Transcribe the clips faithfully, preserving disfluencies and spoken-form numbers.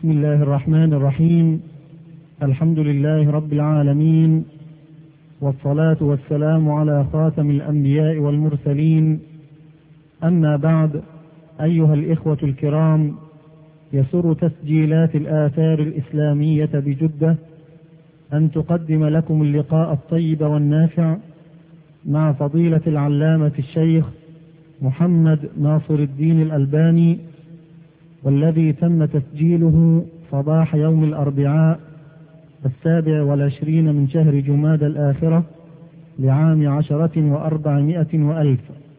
بسم الله الرحمن الرحيم. الحمد لله رب العالمين، والصلاة والسلام على خاتم الأنبياء والمرسلين. أما بعد، أيها الإخوة الكرام، يسر تسجيلات الآثار الإسلامية بجدة أن تقدم لكم اللقاء الطيب والنافع مع فضيلة العلامة الشيخ محمد ناصر الدين الألباني، والذي تم تسجيله صباح يوم الأربعاء السابع والعشرين من شهر جماد الآخرة لعام عشرة وأربعمائة وألف.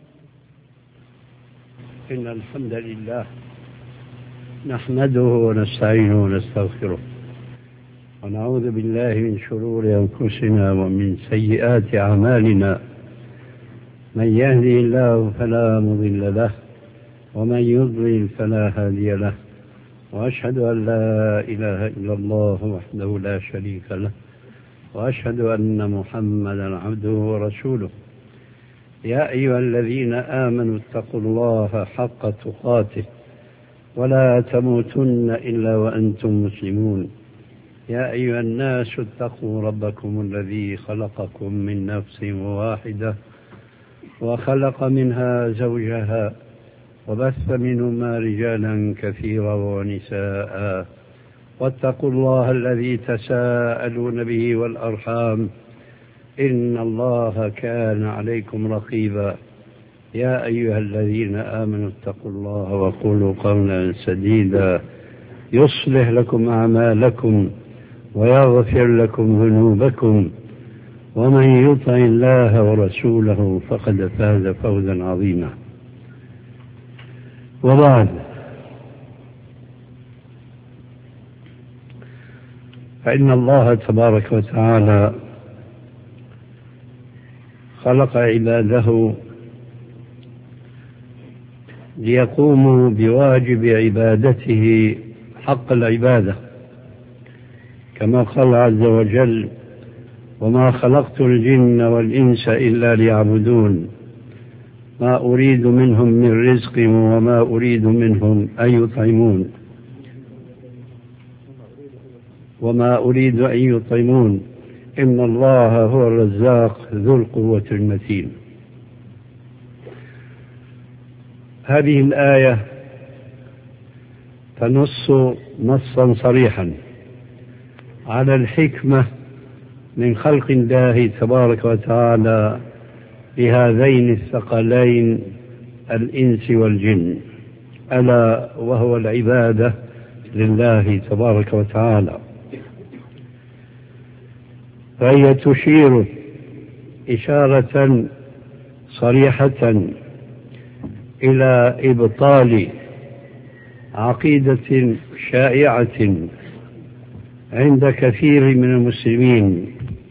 إن الحمد لله نحمده ونستعينه ونستغفره، ونعوذ بالله من شرور أنفسنا ومن سيئات أعمالنا. من يهدي الله فلا مضل له، ومن يضلل فلا هادي له، وأشهد أن لا إله إلا الله وحده لا شريك له، وأشهد أن محمدا عبده ورسوله. يا أيها الذين آمنوا اتقوا الله حق تقاته ولا تموتن إلا وأنتم مسلمون. يا أيها الناس اتقوا ربكم الذي خلقكم من نفس واحدة وخلق منها زوجها وبث منهما رجالا كثيرا ونساء، واتقوا الله الذي تساءلون به والأرحام إن الله كان عليكم رقيبا. يا أيها الذين آمنوا اتقوا الله وقولوا قولا سديدا يصلح لكم أعمالكم ويغفر لكم ذنوبكم، ومن يطع الله ورسوله فقد فاز فوزا عظيما. وبعد، فإن الله تبارك وتعالى خلق عباده ليقوموا بواجب عبادته حق العبادة، كما قال عز وجل: وما خلقت الجن والإنس إلا ليعبدون ما أريد منهم من رزق وما أريد منهم أن يطعمون وما أريد أن يطعمون إن الله هو الرزاق ذو القوة المتين. هذه الآية تنص نصا صريحا على الحكمة من خلق الله تبارك وتعالى لهذين الثقلين الإنس والجن، ألا وهو العبادة لله تبارك وتعالى. فهي تشير إشارة صريحة إلى إبطال عقيدة شائعة عند كثير من المسلمين،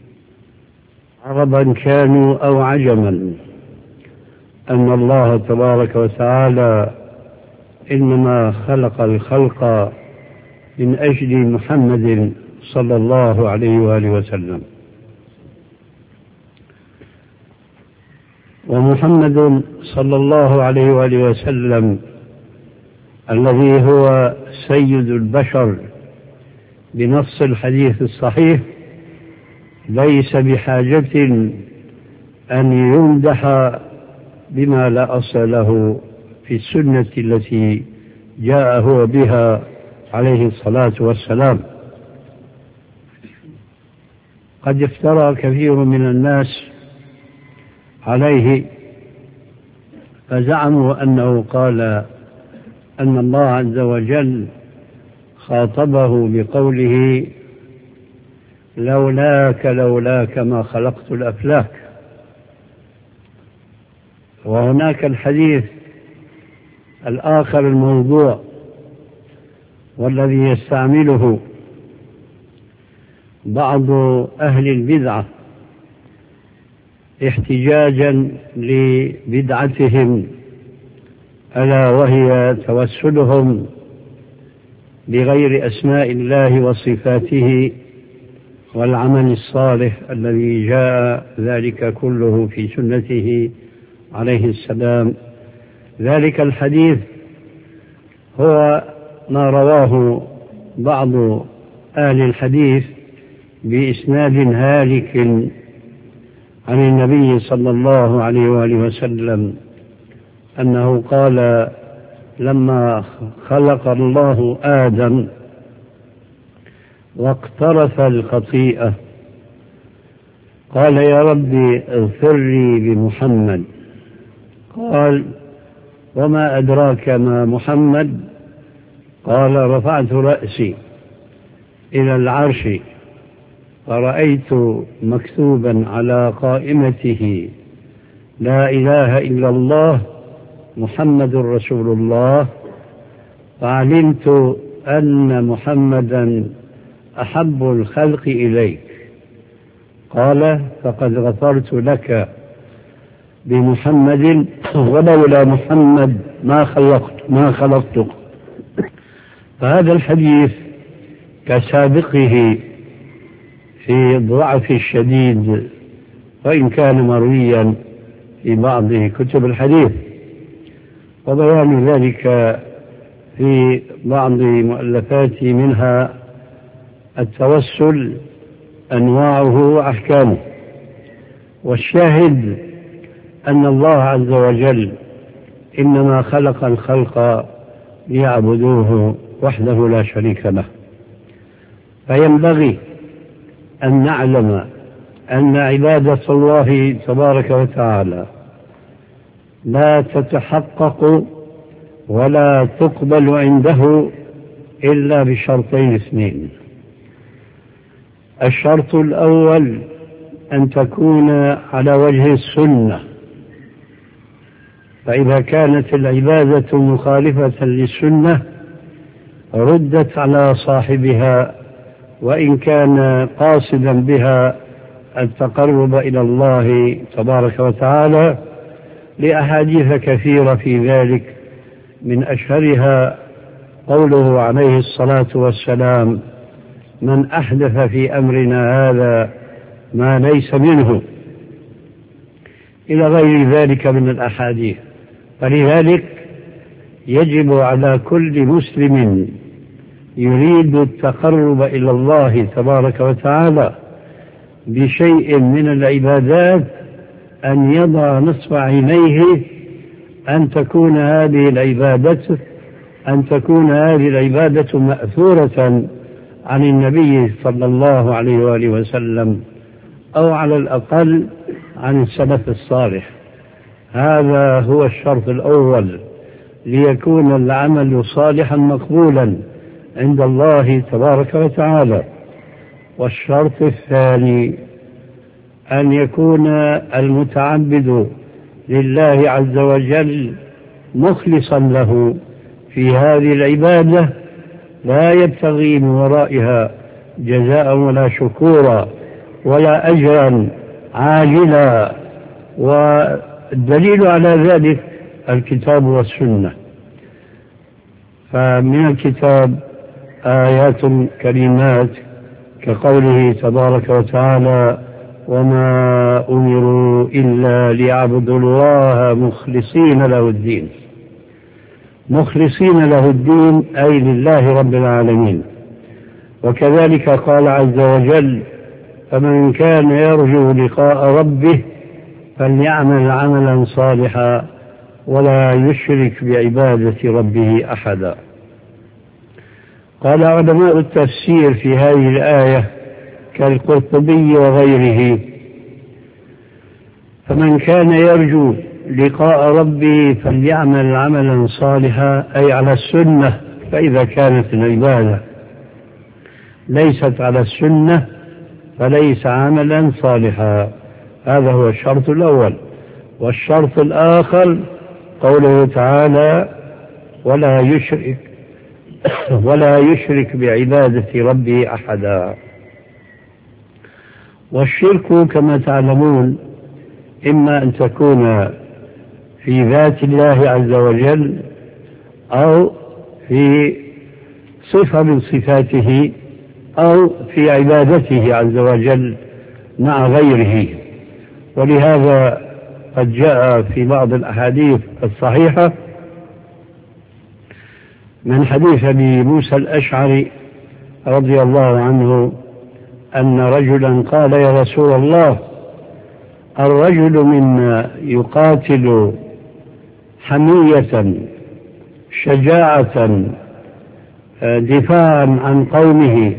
عربا كانوا أو عجما، أن الله تبارك وتعالى إنما خلق الخلق من أجل محمد صلى الله عليه وآله وسلم. ومحمد صلى الله عليه وآله وسلم الذي هو سيد البشر بنص الحديث الصحيح ليس بحاجة أن يمدح بما لا أصل له في السنة التي جاء هو بها عليه الصلاة والسلام. قد افترى كثير من الناس عليه فزعموا أنه قال أن الله عز وجل خاطبه بقوله: لولاك لولاك ما خلقت الأفلاك. وهناك الحديث الآخر الموضوع والذي يستعمله بعض أهل البدعة احتجاجا لبدعتهم، ألا وهي توسلهم بغير أسماء الله وصفاته والعمل الصالح الذي جاء ذلك كله في سنته عليه السلام. ذلك الحديث هو ما رواه بعض أهل الحديث بإسناد هالك عن النبي صلى الله عليه وآله وسلم أنه قال لما خلق الله آدم واقترف الخطيئة قال يا ربي اغفر لي بمحمد. قال وما أدراك ما محمد؟ قال رفعت رأسي إلى العرش فرأيت مكتوبا على قائمته لا إله إلا الله محمد رسول الله، فعلمت أن محمدا أحب الخلق إليك. قال فقد غفرت لك بمحمد ولولا محمد ما خلقت ما خلقتك. فهذا الحديث كسابقه في الضعف الشديد وإن كان مرويا في بعض كتب الحديث، وبيان ذلك في بعض مؤلفاتي منها التوسل أنواعه وأحكامه. والشاهد أن الله عز وجل إنما خلق الخلق ليعبدوه وحده لا شريك له، فينبغي أن نعلم أن عبادة الله تبارك وتعالى لا تتحقق ولا تقبل عنده إلا بشرطين اثنين. الشرط الأول أن تكون على وجه السنة، فإذا كانت العبادة مخالفة للسنة ردت على صاحبها وإن كان قاصدا بها التقرب إلى الله تبارك وتعالى، لأحاديث كثيرة في ذلك، من أشهرها قوله عليه الصلاة والسلام من أحدث في أمرنا هذا ما ليس منه، إلى غير ذلك من الأحاديث. فلذلك يجب على كل مسلم يريد التقرب إلى الله تبارك وتعالى بشيء من العبادات أن يضع نصب عينيه أن تكون هذه العبادة أن تكون هذه العبادة مأثورة عن النبي صلى الله عليه وآله وسلم، أو على الأقل عن السلف الصالح. هذا هو الشرط الأول ليكون العمل صالحا مقبولا عند الله تبارك وتعالى. والشرط الثاني أن يكون المتعبد لله عز وجل مخلصا له في هذه العبادة، لا يبتغي من ورائها جزاء ولا شكورا ولا أجرا عاجلا. والدليل على ذلك الكتاب والسنة. فمن الكتاب آيات كريمات كقوله تبارك وتعالى وما أمروا إلا ليعبدوا الله مخلصين له الدين. مخلصين له الدين أي لله رب العالمين. وكذلك قال عز وجل فمن كان يرجو لقاء ربه فليعمل عملا صالحا ولا يشرك بعبادة ربه أحدا. قال علماء التفسير في هذه الآية كالقرطبي وغيره فمن كان يرجو لقاء ربه فليعمل عملا صالحا أي على السنة. فإذا كانت العبادة ليست على السنة فليس عملا صالحا. هذا هو الشرط الأول. والشرط الآخر قوله تعالى ولا يشرك ولا يشرك بعبادة ربه أحدا. والشرك كما تعلمون إما أن تكون في ذات الله عز وجل أو في صفة من صفاته أو في عبادته عز وجل مع غيره. ولهذا قد جاء في بعض الأحاديث الصحيحة من حديث أبي موسى الأشعري رضي الله عنه أن رجلا قال: يا رسول الله، الرجل منا يقاتل حمية شجاعة دفاعا عن قومه،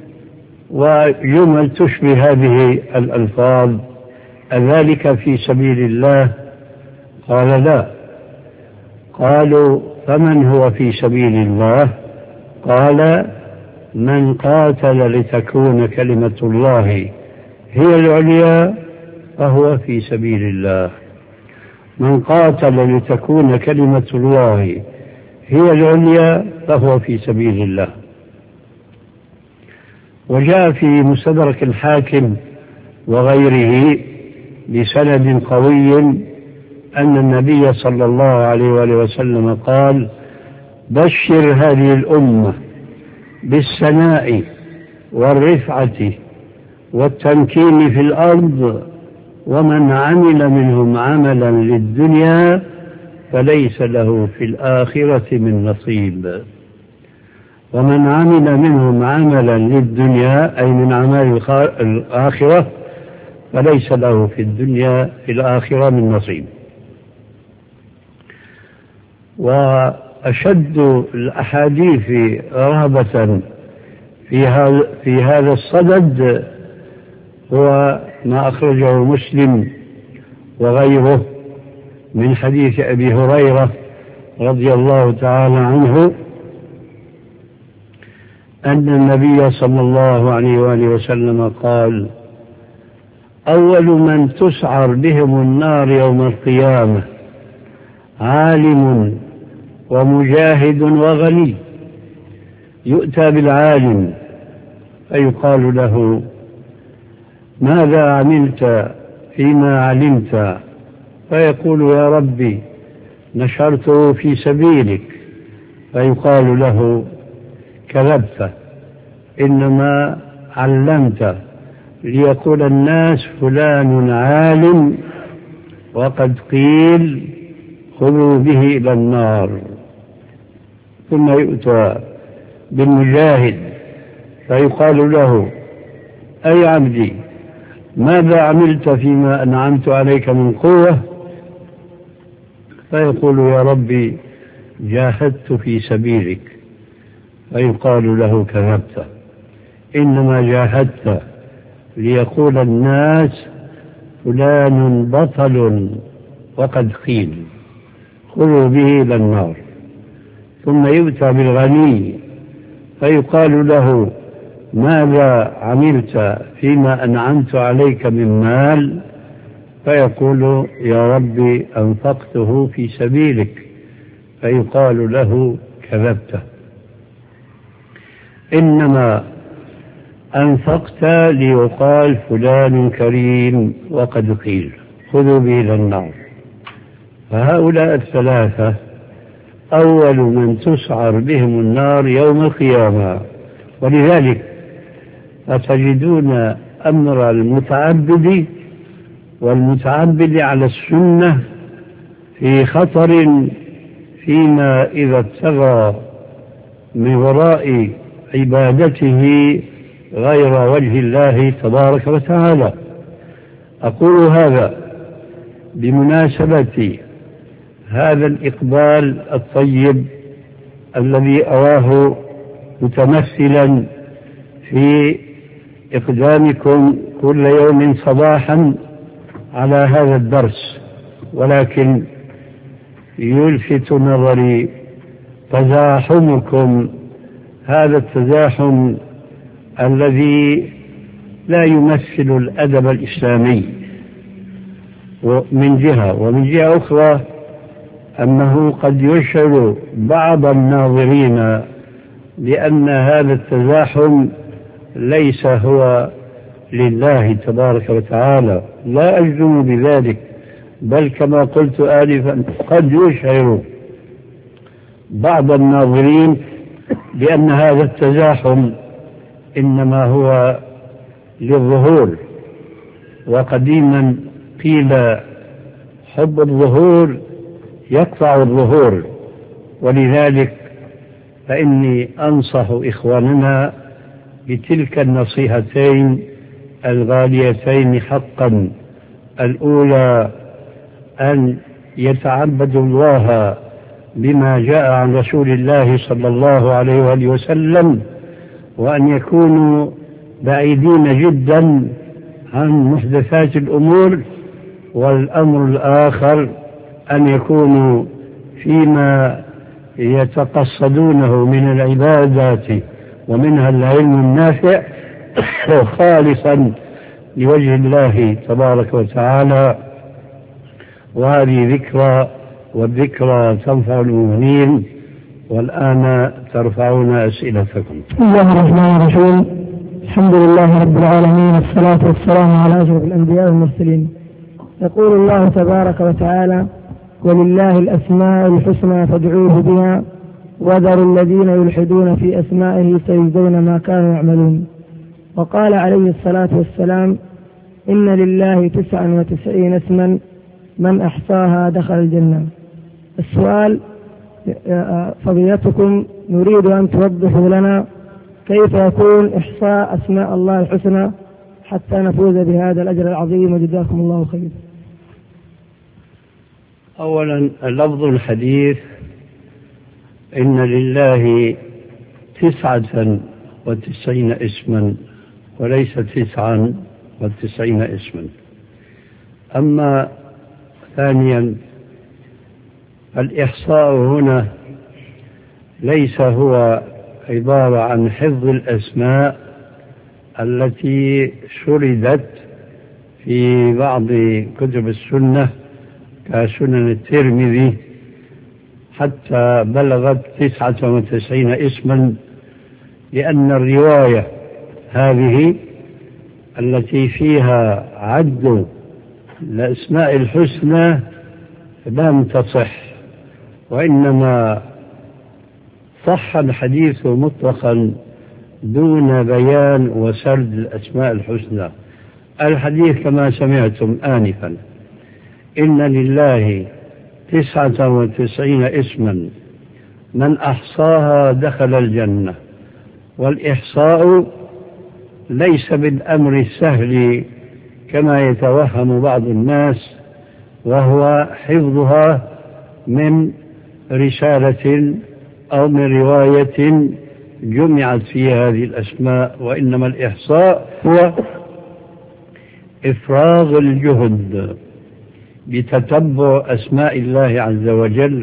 وجمل تشبه هذه الألفاظ، أذلك في سبيل الله؟ قال: لا. قالوا: فمن هو في سبيل الله؟ قال: من قاتل لتكون كلمة الله هي العليا فهو في سبيل الله. من قاتل لتكون كلمة الله هي العليا فهو في سبيل الله. وجاء في مستدرك الحاكم وغيره بسند قوي أن النبي صلى الله عليه وآله وسلم قال: بشر هذه الأمة بالسناء والرفعة والتمكين في الأرض، ومن عمل منهم عملا للدنيا فليس له في الآخرة من نصيب. ومن عمل منهم عملا للدنيا أي من أعمال الآخرة فليس له في الدنيا في الآخرة من نصيب. وأشد الأحاديث رهبة في هذا في هذا الصدد هو ما أخرجه مسلم وغيره من حديث أبي هريرة رضي الله تعالى عنه أن النبي صلى الله عليه وآله وسلم قال: أول من تسعر بهم النار يوم القيامة عالم ومجاهد وغني. يؤتى بالعالم فيقال له: ماذا عملت فيما علمت؟ فيقول: يا ربي نشرته في سبيلك. فيقال له: كذبت، إنما علمت ليقول الناس فلان عالم، وقد قيل خذوا به إلى النار. ثم يؤتى بالمجاهد فيقال له: أي عبدي، ماذا عملت فيما أنعمت عليك من قوة؟ فيقول: يا ربي جاهدت في سبيلك. فيقال له: كذبت، إنما جاهدت ليقول الناس فلان بطل، وقد قيل خذوا به إلى النار. ثم يؤتى بالغني فيقال له: ماذا عملت فيما أنعمت عليك من مال؟ فيقول: يا ربي أنفقته في سبيلك. فيقال له: كذبت، إنما أنفقت ليقال فلان كريم، وقد قيل خذوا به إلى النار. فهؤلاء الثلاثة أول من تسعر بهم النار يوم القيامة. ولذلك فتجدون أمر المتعبد والمتعبد على السنة في خطر فيما إذا ابتغى من وراء عبادته غير وجه الله تبارك وتعالى. أقول هذا بمناسبة هذا الإقبال الطيب الذي أراه متمثلا في إقدامكم كل يوم صباحا على هذا الدرس، ولكن يلفت نظري تزاحمكم، هذا التزاحم الذي لا يمثل الأدب الإسلامي من جهة، ومن جهة أخرى أنه قد يشعر بعض الناظرين بأن هذا التزاحم ليس هو لله تبارك وتعالى. لا أجزم بذلك، بل كما قلت آنفا قد يشعر بعض الناظرين بأن هذا التزاحم إنما هو للظهور. وقديما قيل: حب الظهور يقطع الظهور. ولذلك فإني أنصح إخواننا بتلك النصيحتين الغاليتين حقا. الأولى أن يتعبدوا الله بما جاء عن رسول الله صلى الله عليه وآله وسلم، وأن يكونوا بعيدين جدا عن محدثات الأمور. والأمر الآخر أن يكونوا فيما يتقصدونه من العبادات ومنها العلم النافع خالصا لوجه الله تبارك وتعالى. وهذه ذكرى، والذكرى تنفع المؤمنين. والآن ترفعون أسئلتكم. بسم الله الرحمن الرحيم. الحمد لله رب العالمين، والصلاة والسلام على أشرف الأنبياء والمرسلين. يقول الله تبارك وتعالى: ولله الأسماء الحسنى فادعوه بها وذروا الذين يلحدون في أسمائه سيجزون ما كانوا يعملون. وقال عليه الصلاة والسلام: إن لله تسعا وتسعين اسما من أحصاها دخل الجنة. السؤال: فضيلتكم نريد أن توضحوا لنا كيف يكون إحصاء أسماء الله الحسنى حتى نفوز بهذا الأجر العظيم، وجزاكم الله خير. أولا، اللفظ الحديث إن لله تسعة وتسعين اسما وليس تسعا وتسعين اسما. أما ثانيا، الإحصاء هنا ليس هو عبارة عن حفظ الأسماء التي سردت في بعض كتب السنة كسنن الترمذي حتى بلغت تسعة وتسعين اسما، لأن الرواية هذه التي فيها عد الأسماء الحسنى لم تصح، وإنما صح الحديث مطلقا دون بيان وسرد الأسماء الحسنى. الحديث كما سمعتم آنفا: إن لله تسعة وتسعين اسما من أحصاها دخل الجنة. والإحصاء ليس بالأمر السهل كما يتوهم بعض الناس، وهو حفظها من رسالة أو من رواية جمعت فيها هذه الأسماء، وإنما الإحصاء هو إفراغ الجهد بتتبع أسماء الله عز وجل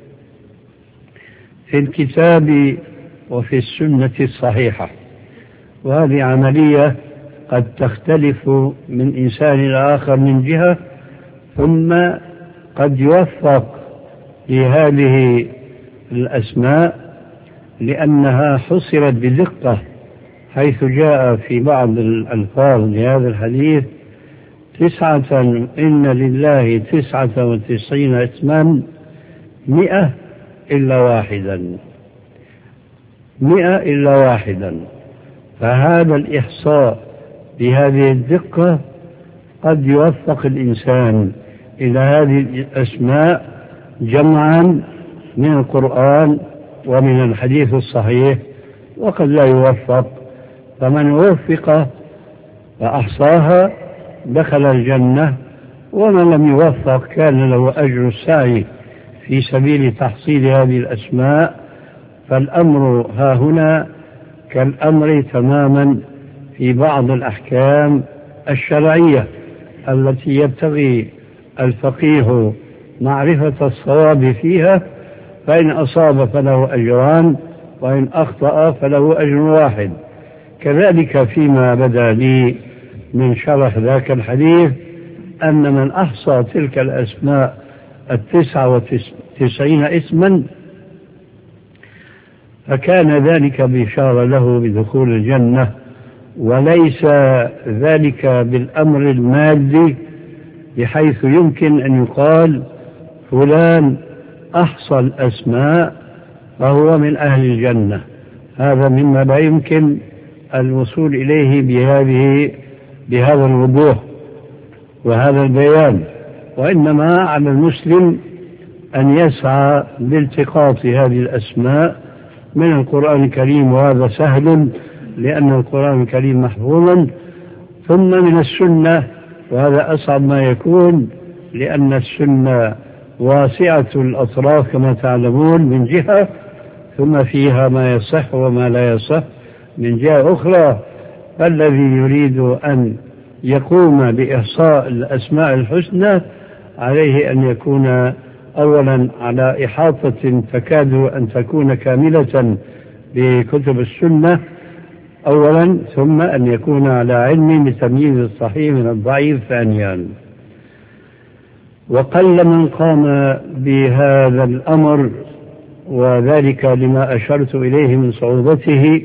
في الكتاب وفي السنة الصحيحة. وهذه عملية قد تختلف من إنسان إلى آخر من جهة، ثم قد يوفق لهذه الأسماء لأنها حصرت بدقة، حيث جاء في بعض الألفاظ لهذا الحديث: تسعة إن لله تسعة وتسعين اسما مئة إلا واحدا، مئة إلا واحدا. فهذا الإحصاء بهذه الدقة قد يوفق الإنسان إلى هذه الأسماء جمعا من القرآن ومن الحديث الصحيح، وقد لا يوفق. فمن وفق وأحصاها دخل الجنة، ومن لم يوفق كان له أجر السعي في سبيل تحصيل هذه الأسماء. فالأمر ها هنا كالأمر تماما في بعض الأحكام الشرعية التي يبتغي الفقيه معرفة الصواب فيها، فإن أصاب فله أجران، وإن أخطأ فله أجر واحد. كذلك فيما بدا لي من شرح ذاك الحديث أن من أحصى تلك الأسماء التسعة وتسعين اسما فكان ذلك بشارة له بدخول الجنة، وليس ذلك بالأمر المادي بحيث يمكن أن يقال فلان أحصى الأسماء فهو من أهل الجنة. هذا مما لا يمكن الوصول إليه بهذه بهذا الوضوح وهذا البيان، وإنما على المسلم أن يسعى لالتقاط هذه الأسماء من القرآن الكريم، وهذا سهل لأن القرآن الكريم محفوظا، ثم من السنة، وهذا أصعب ما يكون لأن السنة واسعة الأطراف كما تعلمون من جهة، ثم فيها ما يصح وما لا يصح من جهة أخرى. فالذي يريد أن يقوم بإحصاء الأسماء الحسنى عليه أن يكون أولا على إحاطة تكاد أن تكون كاملة بكتب السنة أولا، ثم أن يكون على علم بتمييز الصحيح من الضعيف ثانيا. وقل من قام بهذا الأمر، وذلك لما أشرت إليه من صعوبته.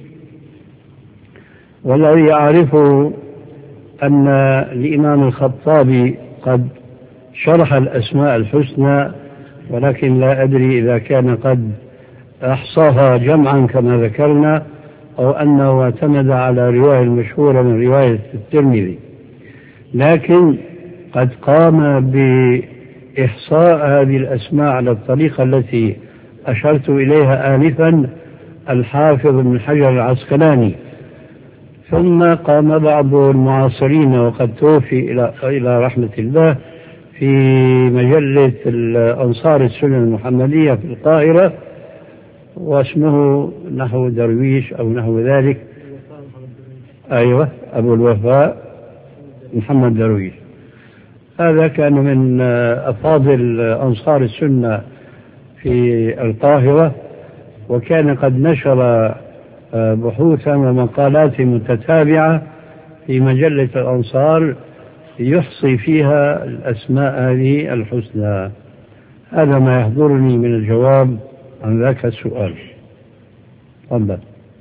والذي يعرفه أن الإمام الخطابي قد شرح الأسماء الحسنى، ولكن لا أدري إذا كان قد أحصاها جمعا كما ذكرنا أو أنه اعتمد على رواية المشهورة من رواية الترمذي، لكن قد قام بإحصاء هذه الأسماء على الطريقة التي أشرت إليها آنفا الحافظ ابن حجر العسقلاني. ثم قام بعض المعاصرين وقد توفي إلى إلى رحمة الله في مجلة الأنصار السنة المحمدية في القاهرة، واسمه نحو درويش أو نحو ذلك، أيوة أبو الوفاء محمد درويش. هذا كان من أفاضل أنصار السنة في القاهرة، وكان قد نشر بحوثا ومقالات متتابعة في مجلة الأنصار يحصي فيها الأسماء هذه الحسنى. هذا ما يحضرني من الجواب عن ذاك السؤال. تفضل.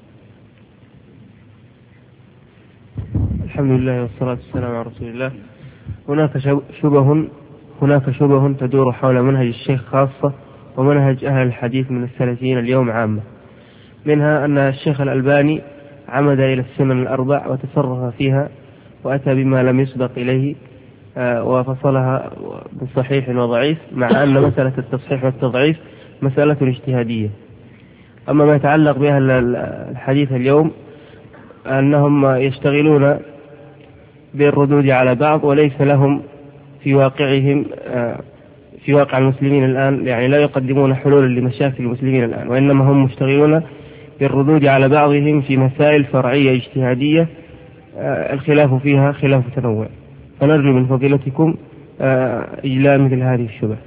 الحمد لله والصلاة والسلام على رسول الله. هناك شبه هناك شبه تدور حول منهج الشيخ خاصة ومنهج أهل الحديث من السلفيين اليوم عامة. منها أن الشيخ الألباني عمد إلى السنن الأربع وتصرف فيها وأتى بما لم يسبق إليه وفصلها بصحيح وضعيف، مع أن مسألة التصحيح والتضعيف مسألة اجتهادية. أما ما يتعلق بأهل الحديث اليوم أنهم يشتغلون بالردود على بعض، وليس لهم في واقعهم في واقع المسلمين الآن، يعني لا يقدمون حلولا لمشاكل المسلمين الآن، وإنما هم مشتغلون بالردود على بعضهم في مسائل فرعية اجتهادية الخلاف فيها خلاف تنوع. فنرجو من فضيلتكم إجلاء مثل هذه الشبه.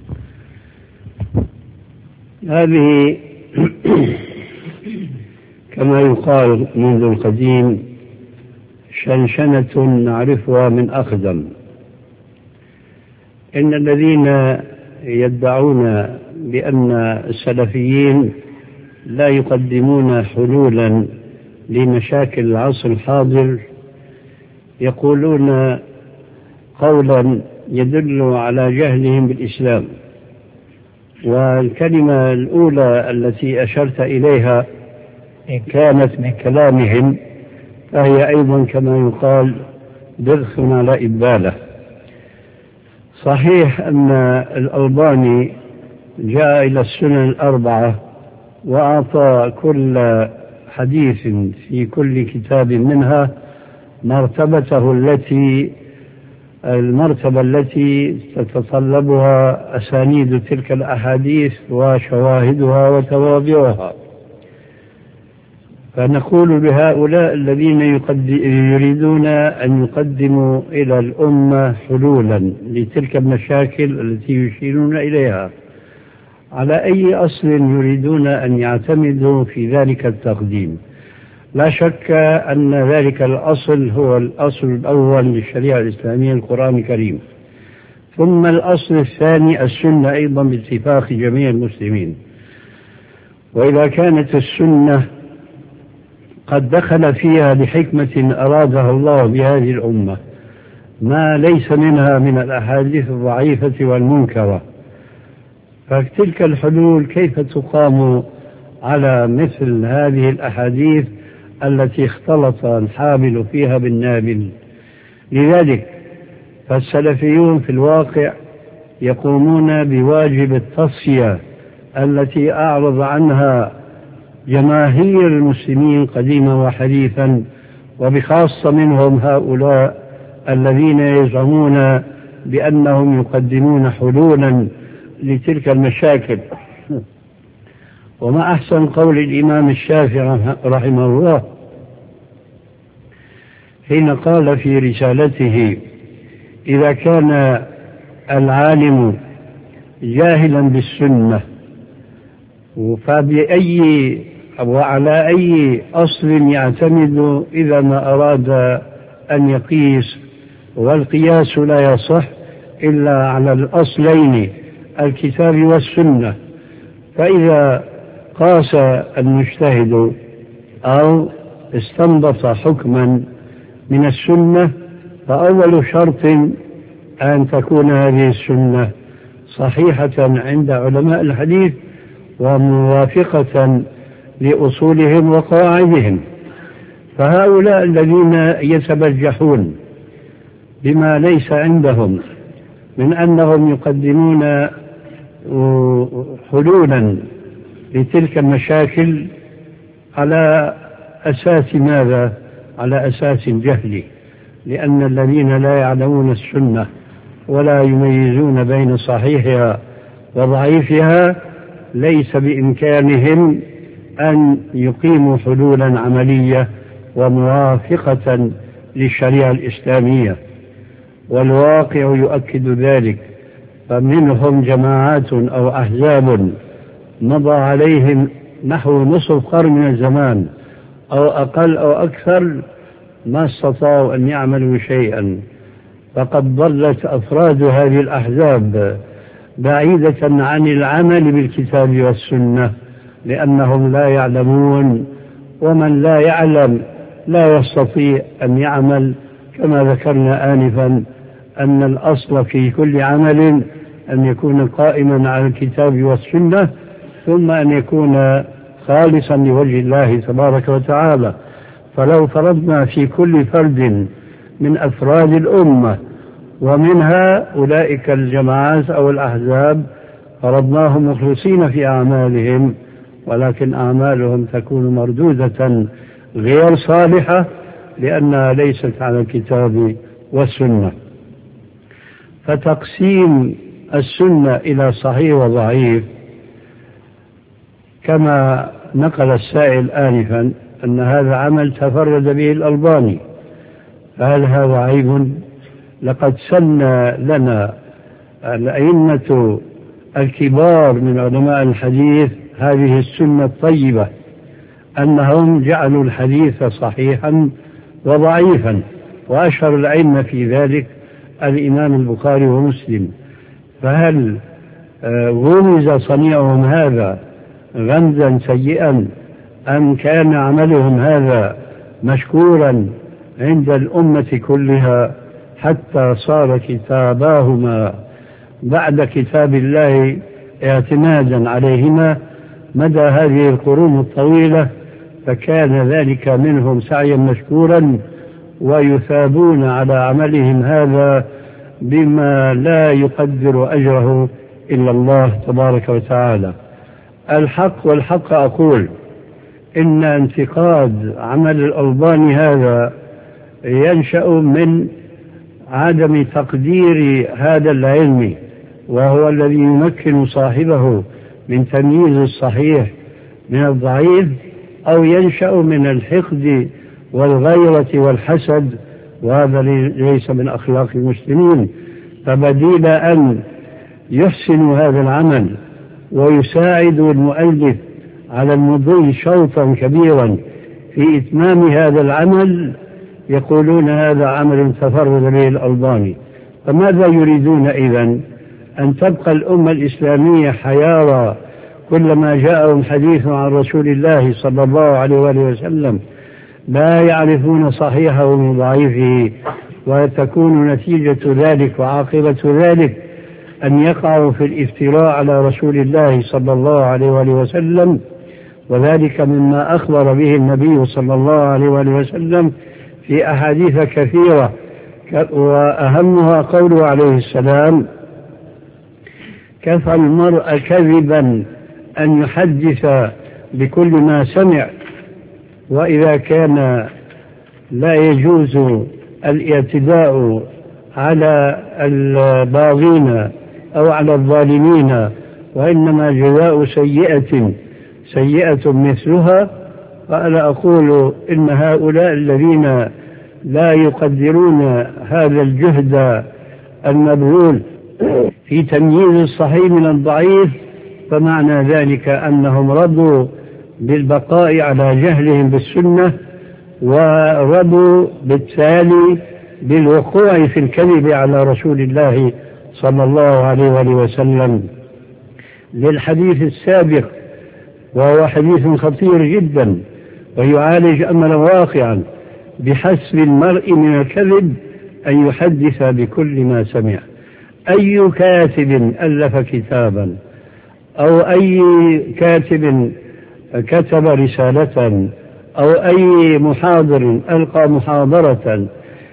هذه كما يقال منذ القديم شنشنة نعرفها من أقدم. إن الذين يدعون بأن السلفيين لا يقدمون حلولا لمشاكل العصر الحاضر يقولون قولا يدل على جهلهم بالإسلام. والكلمة الأولى التي أشرت إليها كانت من كلامهم، فهي أيضا كما يقال درخ على إبالة. صحيح أن الألباني جاء إلى السنن الأربعة وأعطى كل حديث في كل كتاب منها مرتبته التي المرتبة التي تتطلبها أسانيد تلك الأحاديث وشواهدها وتوابعها. فنقول بهؤلاء الذين يريدون أن يقدموا إلى الأمة حلولا لتلك المشاكل التي يشيرون إليها، على أي أصل يريدون أن يعتمدوا في ذلك التقديم؟ لا شك أن ذلك الأصل هو الأصل الأول للشريعة الإسلامية القرآن الكريم، ثم الأصل الثاني السنة أيضا باتفاق جميع المسلمين. وإذا كانت السنة قد دخل فيها بحكمة أرادها الله بهذه الأمة ما ليس منها من الأحاديث الضعيفة والمنكرة، فتلك الحلول كيف تقام على مثل هذه الأحاديث التي اختلط الحابل فيها بالنابل؟ لذلك فالسلفيون في الواقع يقومون بواجب التصفية التي أعرض عنها جماهير المسلمين قديما وحديثا، وبخاصة منهم هؤلاء الذين يزعمون بأنهم يقدمون حلولا لتلك المشاكل. وما أحسن قول الإمام الشافعي رحمه الله حين قال في رسالته: إذا كان العالم جاهلا بالسنة فبأي أو على أي أصل يعتمد إذا ما أراد أن يقيس؟ والقياس لا يصح إلا على الأصلين الكتاب والسنة. فإذا قاس المجتهد أو استنبط حكما من السنة فأول شرط أن تكون هذه السنة صحيحة عند علماء الحديث وموافقة لأصولهم وقواعدهم. فهؤلاء الذين يتبجحون بما ليس عندهم من أنهم يقدمون حلولا لتلك المشاكل على أساس ماذا؟ على أساس الجهل، لأن الذين لا يعلمون السنة ولا يميزون بين صحيحها وضعيفها ليس بإمكانهم أن يقيموا حلولا عملية وموافقة للشريعة الإسلامية، والواقع يؤكد ذلك. فمنهم جماعات أو أحزاب مضى عليهم نحو نصف قرن من الزمان أو أقل أو أكثر ما استطاعوا أن يعملوا شيئا، فقد ضلت أفراد هذه الأحزاب بعيدة عن العمل بالكتاب والسنة، لأنهم لا يعلمون، ومن لا يعلم لا يستطيع أن يعمل. كما ذكرنا آنفا أن الأصل في كل عمل أن يكون قائما على الكتاب والسنة، ثم أن يكون خالصا لوجه الله تبارك وتعالى. فلو فرضنا في كل فرد من أفراد الأمة ومنها أولئك الجماعات أو الأحزاب فرضناهم مخلصين في أعمالهم، ولكن أعمالهم تكون مردودة غير صالحة لأنها ليست على الكتاب والسنة. فتقسيم السنة إلى صحيح وضعيف كما نقل السائل آنفا أن هذا عمل تفرد به الألباني، فهل هذا عيب؟ لقد سن لنا الأئمة الكبار من علماء الحديث هذه السنة الطيبة، أنهم جعلوا الحديث صحيحا وضعيفا، وأشهر الأئمة في ذلك الإمام البخاري ومسلم. فهل غمز صنيعهم هذا غمزا سيئا أم كان عملهم هذا مشكورا عند الأمة كلها حتى صار كتاباهما بعد كتاب الله اعتمادا عليهما مدى هذه القرون الطويلة؟ فكان ذلك منهم سعيا مشكورا ويثابون على عملهم هذا بما لا يقدر أجره إلا الله تبارك وتعالى. الحق والحق أقول إن انتقاد عمل الألباني هذا ينشأ من عدم تقدير هذا العلم، وهو الذي يمكن صاحبه من تمييز الصحيح من الضعيف، أو ينشأ من الحقد والغيرة والحسد، وهذا ليس من أخلاق المسلمين. فبديل أن يحسنوا هذا العمل ويساعد المؤلف على المضي شوطا كبيرا في إتمام هذا العمل يقولون هذا عمل تفرد به الألباني. فماذا يريدون إذن؟ أن تبقى الأمة الإسلامية حيارى كلما جاءهم حديث عن رسول الله صلى الله عليه وآله وسلم لا يعرفون صحيحه من ضعيفه، وتكون نتيجة ذلك وعاقبة ذلك أن يقعوا في الافتراء على رسول الله صلى الله عليه وآله وسلم، وذلك مما أخبر به النبي صلى الله عليه وآله وسلم في أحاديث كثيرة، وأهمها قوله عليه السلام: كفى المرء كذبا أن يحدث بكل ما سمع، وإذا كان لا يجوز الاعتداء على الباغين أو على الظالمين، وإنما جزاء سيئة سيئة مثلها، فأنا أقول إن هؤلاء الذين لا يقدرون هذا الجهد المبذول في تمييز الصحيح من الضعيف، فمعنى ذلك أنهم رضوا بالبقاء على جهلهم بالسنة، ورضوا بالتالي بالوقوع في الكذب على رسول الله صلى الله عليه وآله وسلم. للحديث السابق، وهو حديث خطير جدا ويعالج أمرا واقعا: بحسب المرء من الكذب أن يحدث بكل ما سمع. أي كاتب ألف كتابا أو أي كاتب كتب رسالة أو أي محاضر ألقى محاضرة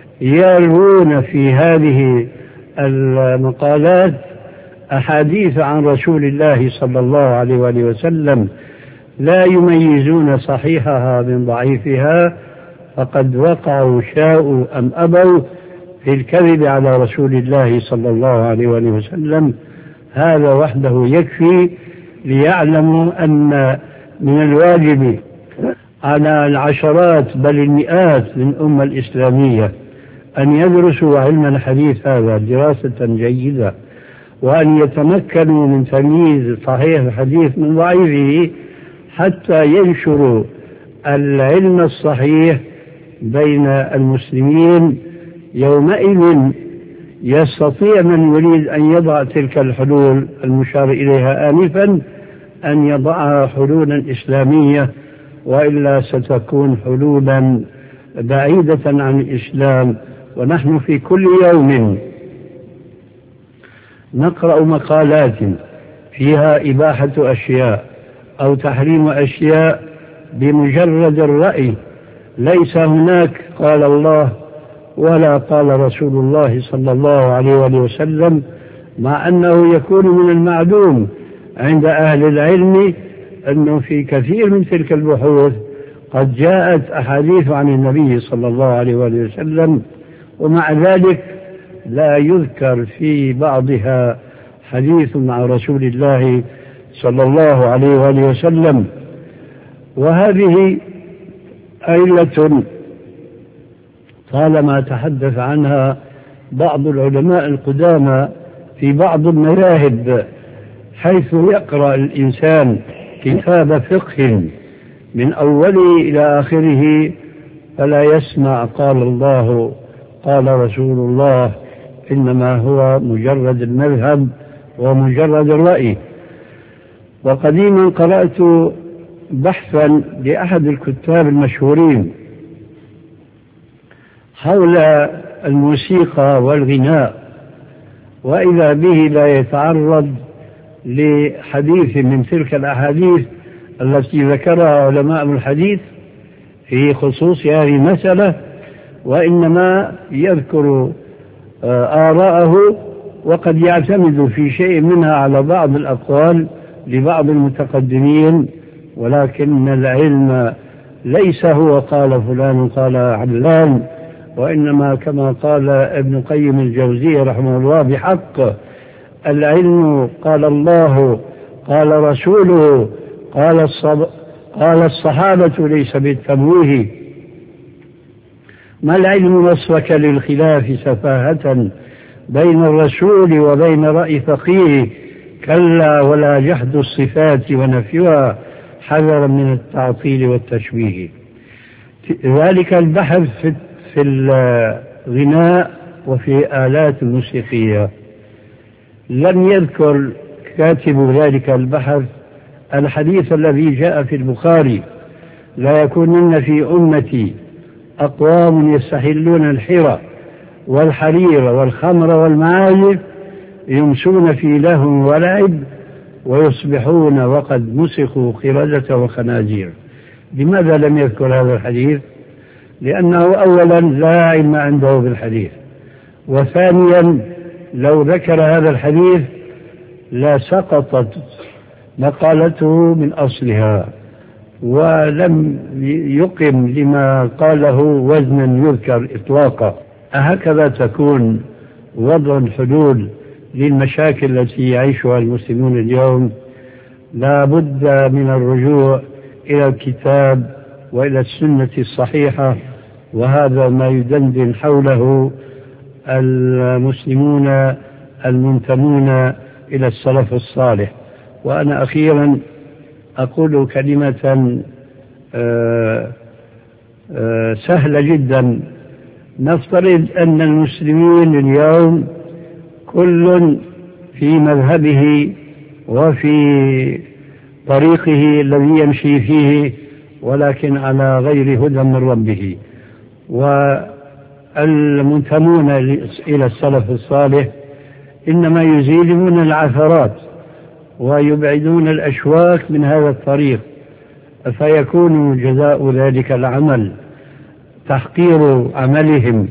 يروون في هذه المقالات أحاديث عن رسول الله صلى الله عليه وآله وسلم لا يميزون صحيحها من ضعيفها، فقد وقعوا شاءوا أم أبوا في الكذب على رسول الله صلى الله عليه وآله وسلم. هذا وحده يكفي ليعلموا أن من الواجب على العشرات بل المئات من الأمة الإسلامية أن يدرسوا علم الحديث هذا دراسة جيدة، وأن يتمكنوا من تمييز صحيح الحديث من ضعيفه، حتى ينشروا العلم الصحيح بين المسلمين. يومئذ يستطيع من يريد أن يضع تلك الحلول المشار إليها آنفا أن يضعها حلولا إسلامية، وإلا ستكون حلولا بعيدة عن الإسلام. ونحن في كل يوم نقرأ مقالات فيها إباحة أشياء أو تحريم أشياء بمجرد الرأي، ليس هناك قال الله ولا قال رسول الله صلى الله عليه وسلم، مع أنه يكون من المعلوم عند أهل العلم أنه في كثير من تلك البحوث قد جاءت أحاديث عن النبي صلى الله عليه وسلم، ومع ذلك لا يذكر في بعضها حديث عن رسول الله صلى الله عليه وسلم. وهذه علة طالما تحدث عنها بعض العلماء القدامى في بعض المذاهب، حيث يقرأ الإنسان كتاب فقه من أوله إلى آخره فلا يسمع قال الله قال رسول الله، إنما هو مجرد المذهب ومجرد الرأي. وقديما قرأت بحثا لأحد الكتاب المشهورين حول الموسيقى والغناء، وإذا به لا يتعرض لحديث من تلك الأحاديث التي ذكرها علماء الحديث في خصوص هذه المسألة، وإنما يذكر آراءه وقد يعتمد في شيء منها على بعض الأقوال لبعض المتقدمين، ولكن العلم ليس هو قال فلان قال علان، وإنما كما قال ابن قيم الجوزية رحمه الله بحق: العلم قال الله قال رسوله قال, الصب... قال الصحابة ليس بالتمويه. ما العلم وصفك للخلاف سفاهة بين الرسول وبين رأي فقيه، كلا ولا جحد الصفات ونفيها حذرا من التعطيل والتشبيه. ذلك البحث في, في الغناء وفي آلات الموسيقية. لم يذكر كاتب ذلك البحث الحديث الذي جاء في البخاري: لا يكونن في أمتي أقوام يستحلون الحرى والحرير والخمر والمعازف يمسون في لهو ولعب ويصبحون وقد مسخوا قردة وخنازير. لماذا لم يذكر هذا الحديث؟ لأنه أولا لا علم عنده بالحديث، وثانيا لو ذكر هذا الحديث لا سقطت مقالته من أصلها، ولم يقم لما قاله وزنا يذكر إطلاقا. أهكذا تكون وضع الحلول للمشاكل التي يعيشها المسلمون اليوم؟ لا بد من الرجوع إلى الكتاب وإلى السنة الصحيحة، وهذا ما يدندن حوله المسلمون المنتمون إلى السلف الصالح. وأنا أخيرا أقول كلمة سهلة جدا. نفترض أن المسلمين اليوم كل في مذهبه وفي طريقه الذي يمشي فيه، ولكن على غير هدى من ربه، والمنتمون إلى السلف الصالح إنما يزيلون العثرات ويبعدون الأشواك من هذا الطريق، فيكون جزاء ذلك العمل تحقير عملهم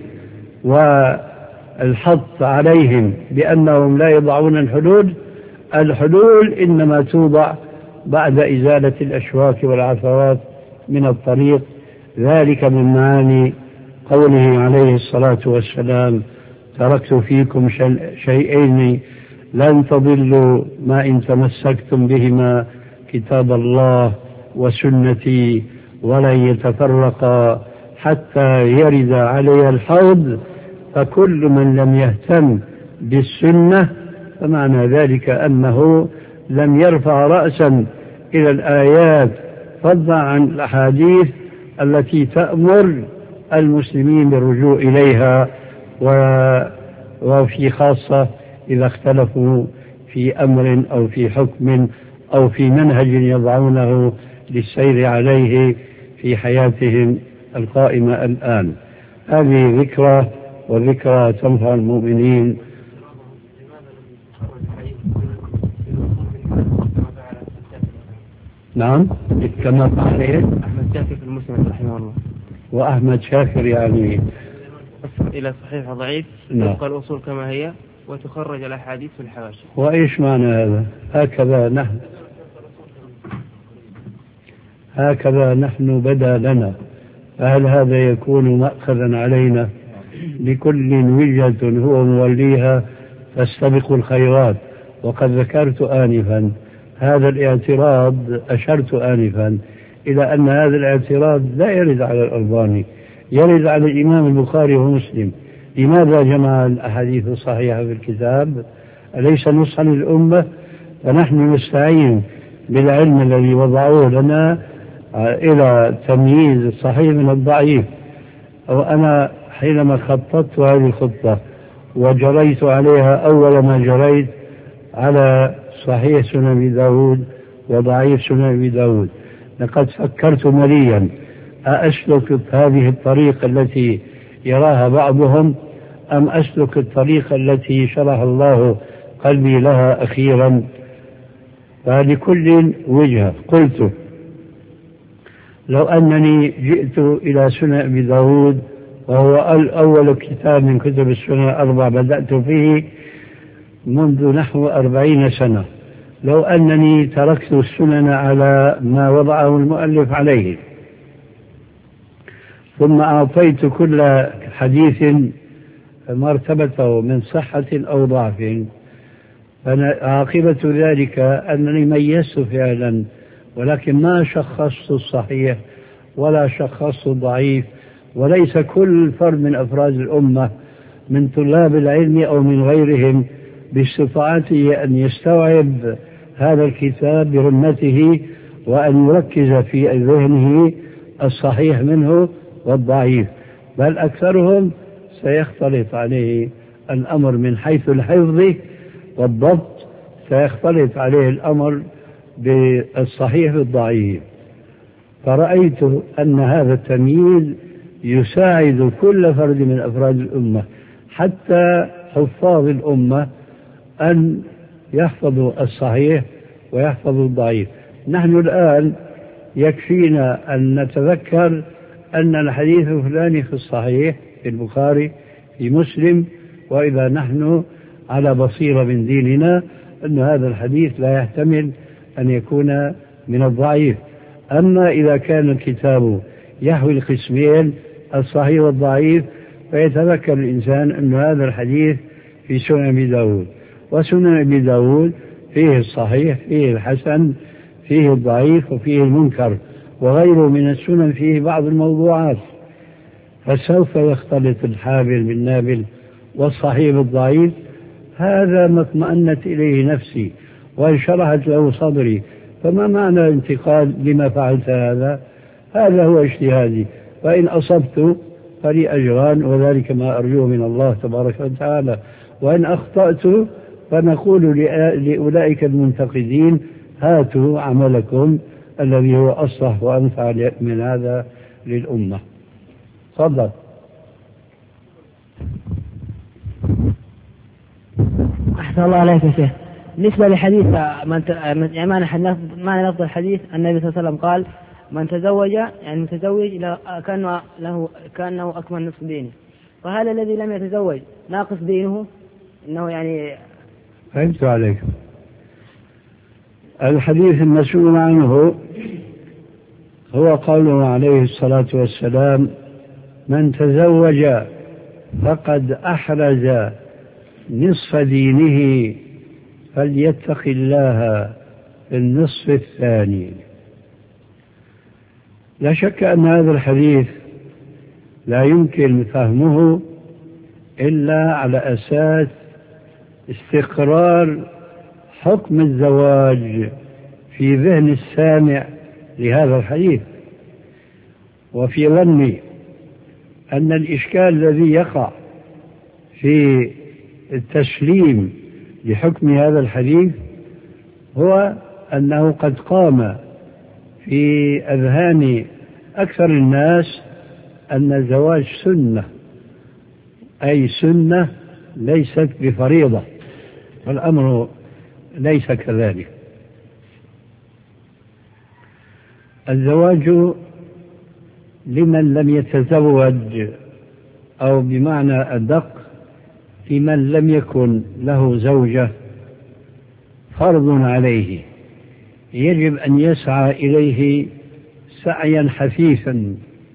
والحث عليهم بأنهم لا يضعون الحدود. الحلول إنما توضع بعد إزالة الأشواك والعثرات من الطريق. ذلك من معاني قوله عليه الصلاة والسلام: تركت فيكم شيئين لن تضلوا ما إن تمسكتم بهما، كتاب الله وسنتي، ولن يتفرقا حتى يرد علي الحوض. فكل من لم يهتم بالسنة فمعنى ذلك أنه لم يرفع رأسا إلى الآيات فضلا عن الأحاديث التي تأمر المسلمين بالرجوع إليها، وفي خاصة إذا اختلفوا في أمر أو في حكم أو في منهج يضعونه للسير عليه في حياتهم القائمة الآن. هذه ذكرى، والذكرى تنفع المؤمنين. نعم، كما فعل أحمد شاكر في المسند رحمه الله. وأحمد شاكر يعني إلى صحيح وضعيف تبقى الأصول كما هي وتخرج الأحاديث في الحواشي. وإيش معنى هذا؟ هكذا نحن هكذا نحن بدا لنا. فهل هذا يكون مأخذا علينا؟ لكل وجهة هو موليها فاستبقوا الخيرات. وقد ذكرت آنفا هذا الاعتراض، أشرت آنفا إلى أن هذا الاعتراض لا يرد على الألباني، يرد على الإمام البخاري ومسلم. لماذا جمع الأحاديث الصحيحة في الكتاب؟ أليس نصحا للأمة؟ فنحن نستعين بالعلم الذي وضعوه لنا إلى تمييز الصحيح من الضعيف. وأنا حينما خططت هذه الخطة وجريت عليها أول ما جريت على صحيح سنن أبي داود وضعيف سنن أبي داود، لقد فكرت مليا أسلك هذه الطريقة التي يراها بعضهم أم أسلك الطريقة التي شرح الله قلبي لها أخيرا. فلكل وجهة. قلت لو أنني جئت إلى سنن أبي داود وهو أول كتاب من كتب السنن الأربع بدأت فيه منذ نحو أربعين سنة، لو أنني تركت السنن على ما وضعه المؤلف عليه ثم أعطيت كل حديث مرتبته من صحة أو ضعف، فعاقبة ذلك أنني ميزت فعلا، ولكن ما شخصت الصحيح ولا شخصت الضعيف. وليس كل فرد من أفراد الأمة من طلاب العلم أو من غيرهم باستطاعته أن يستوعب هذا الكتاب برمته وأن يركز في ذهنه الصحيح منه والضعيف، بل أكثرهم سيختلط عليه الأمر من حيث الحفظ والضبط، سيختلط عليه الأمر بالصحيح والضعيف. فرأيت أن هذا التمييز يساعد كل فرد من أفراد الأمة حتى حفاظ الأمة أن يحفظوا الصحيح ويحفظوا الضعيف. نحن الآن يكفينا أن نتذكر أن الحديث الفلاني في الصحيح في البخاري في مسلم، وإذا نحن على بصيرة من ديننا أن هذا الحديث لا يحتمل أن يكون من الضعيف. أما إذا كان الكتاب يحوي القسمين الصحيح والضعيف فيتذكر الإنسان أن هذا الحديث في سنن أبي داود، وسنن أبي داود فيه الصحيح فيه الحسن فيه الضعيف وفيه المنكر، وغيره من السنن فيه بعض الموضوعات، فسوف يختلط الحابل بالنابل والصحيح بالضعيف. هذا ما اطمأنت إليه نفسي وانشرحت له صدري، فما معنى الانتقاد لما فعلت هذا؟ هذا هو اجتهادي، فإن أصبت فلي أجران وذلك ما أرجوه من الله تبارك وتعالى، وإن أخطأت فنقول لأولئك المنتقدين هاتوا عملكم الذي هو أصلح وأنفع من هذا للأمة. تفضل. أحسن الله عليك يا شيخ. بالنسبة لحديث من يعني ما لفظ الحديث النبي صلى الله عليه وسلم قال من تزوج يعني متزوج كأنه له كأنه أكمل نصف دينه، فهل الذي لم يتزوج ناقص دينه؟ إنه يعني فهمت عليك. الحديث المسؤول عنه هو قوله عليه الصلاة والسلام من تزوج فقد أحرز نصف دينه فليتق الله في النصف الثاني. لا شك أن هذا الحديث لا يمكن فهمه إلا على أساس استقرار حكم الزواج في ذهن السامع لهذا الحديث، وفي ظني أن الإشكال الذي يقع في التسليم لحكم هذا الحديث هو أنه قد قام في أذهان أكثر الناس أن الزواج سنة، أي سنة ليست بفريضة، والأمر ليس كذلك. الزواج لمن لم يتزوج، أو بمعنى أدق لمن لم يكن له زوجة، فرض عليه يجب أن يسعى إليه سعيا حثيثا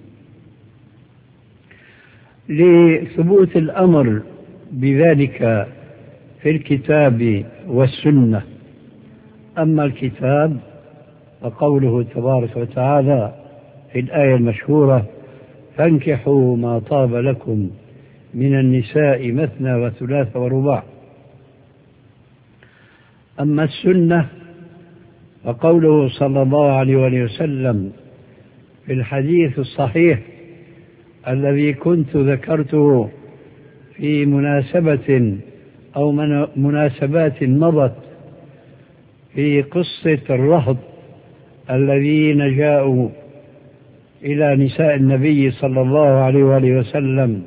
لثبوت الأمر بذلك في الكتاب والسنة. أما الكتاب فقوله تبارك وتعالى في الآية المشهورة فانكحوا ما طاب لكم من النساء مثنى وثلاث ورباع. أما السنة فقوله صلى الله عليه وآله وسلم في الحديث الصحيح الذي كنت ذكرته في مناسبة أو مناسبات مضت في قصة الرهط الذين جاءوا إلى نساء النبي صلى الله عليه وآله وسلم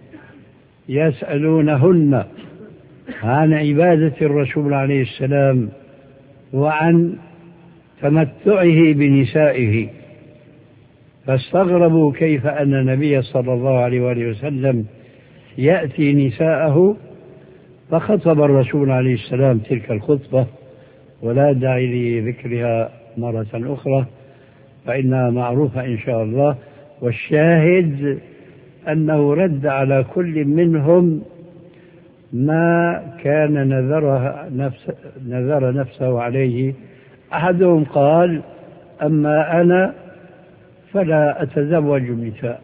يسألونهن عن عبادة الرسول عليه السلام وعن تمتعه بنسائه، فاستغربوا كيف أن النبي صلى الله عليه وآله وسلم يأتي نساءه، فخطب الرسول عليه السلام تلك الخطبة، ولا داعي لذكرها مرة أخرى فإنها معروفة إن شاء الله. والشاهد أنه رد على كل منهم ما كان نذرها نفس نذر نفسه عليه. أحدهم قال أما أنا فلا أتزوج النساء،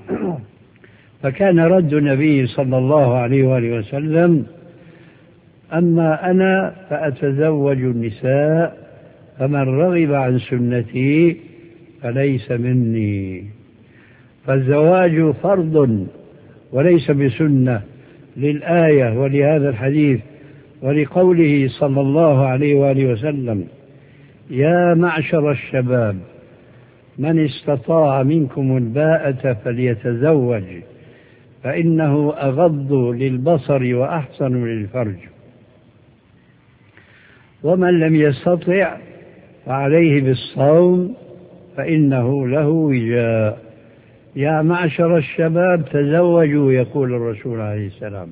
فكان رد النبي صلى الله عليه وآله وسلم أما أنا فأتزوج النساء فمن رغب عن سنتي فليس مني. فالزواج فرض وليس بسنة للآية ولهذا الحديث ولقوله صلى الله عليه وآله وسلم يا معشر الشباب من استطاع منكم الباءة فليتزوج فإنه أغض للبصر وأحسن للفرج، ومن لم يستطع فعليه بالصوم فإنه له وجاء. يا معشر الشباب تزوجوا يقول الرسول عليه السلام،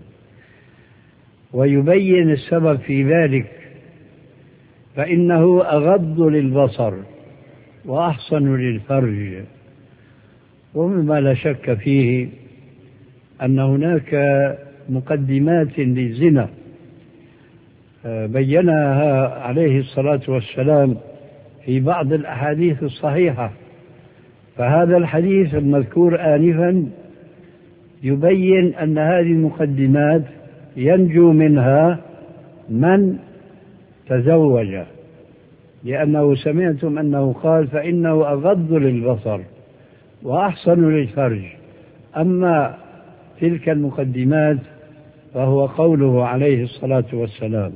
ويبين السبب في ذلك، فإنه أغض للبصر وأحصن للفرج. ومما لا شك فيه أن هناك مقدمات للزنا بينها عليه الصلاة والسلام في بعض الأحاديث الصحيحة. فهذا الحديث المذكور آنفا يبين أن هذه المقدمات ينجو منها من تزوج، لأنه سمعتم أنه قال فإنه أغض للبصر وأحسن للفرج. أما تلك المقدمات فهو قوله عليه الصلاة والسلام: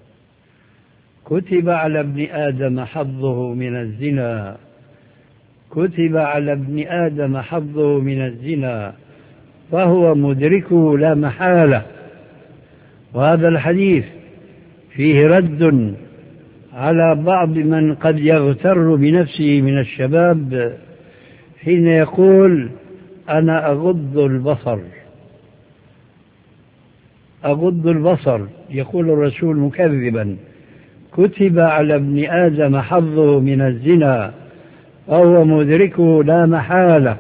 كتب على ابن آدم حظه من الزنا، كتب على ابن آدم حظه من الزنا فهو مدركه لا محالة. وهذا الحديث فيه رد على بعض من قد يغتر بنفسه من الشباب حين يقول أنا أغض البصر، أغض البصر. يقول الرسول مكذبا: كتب على ابن آدم حظه من الزنا فهو مدركه لا محالة.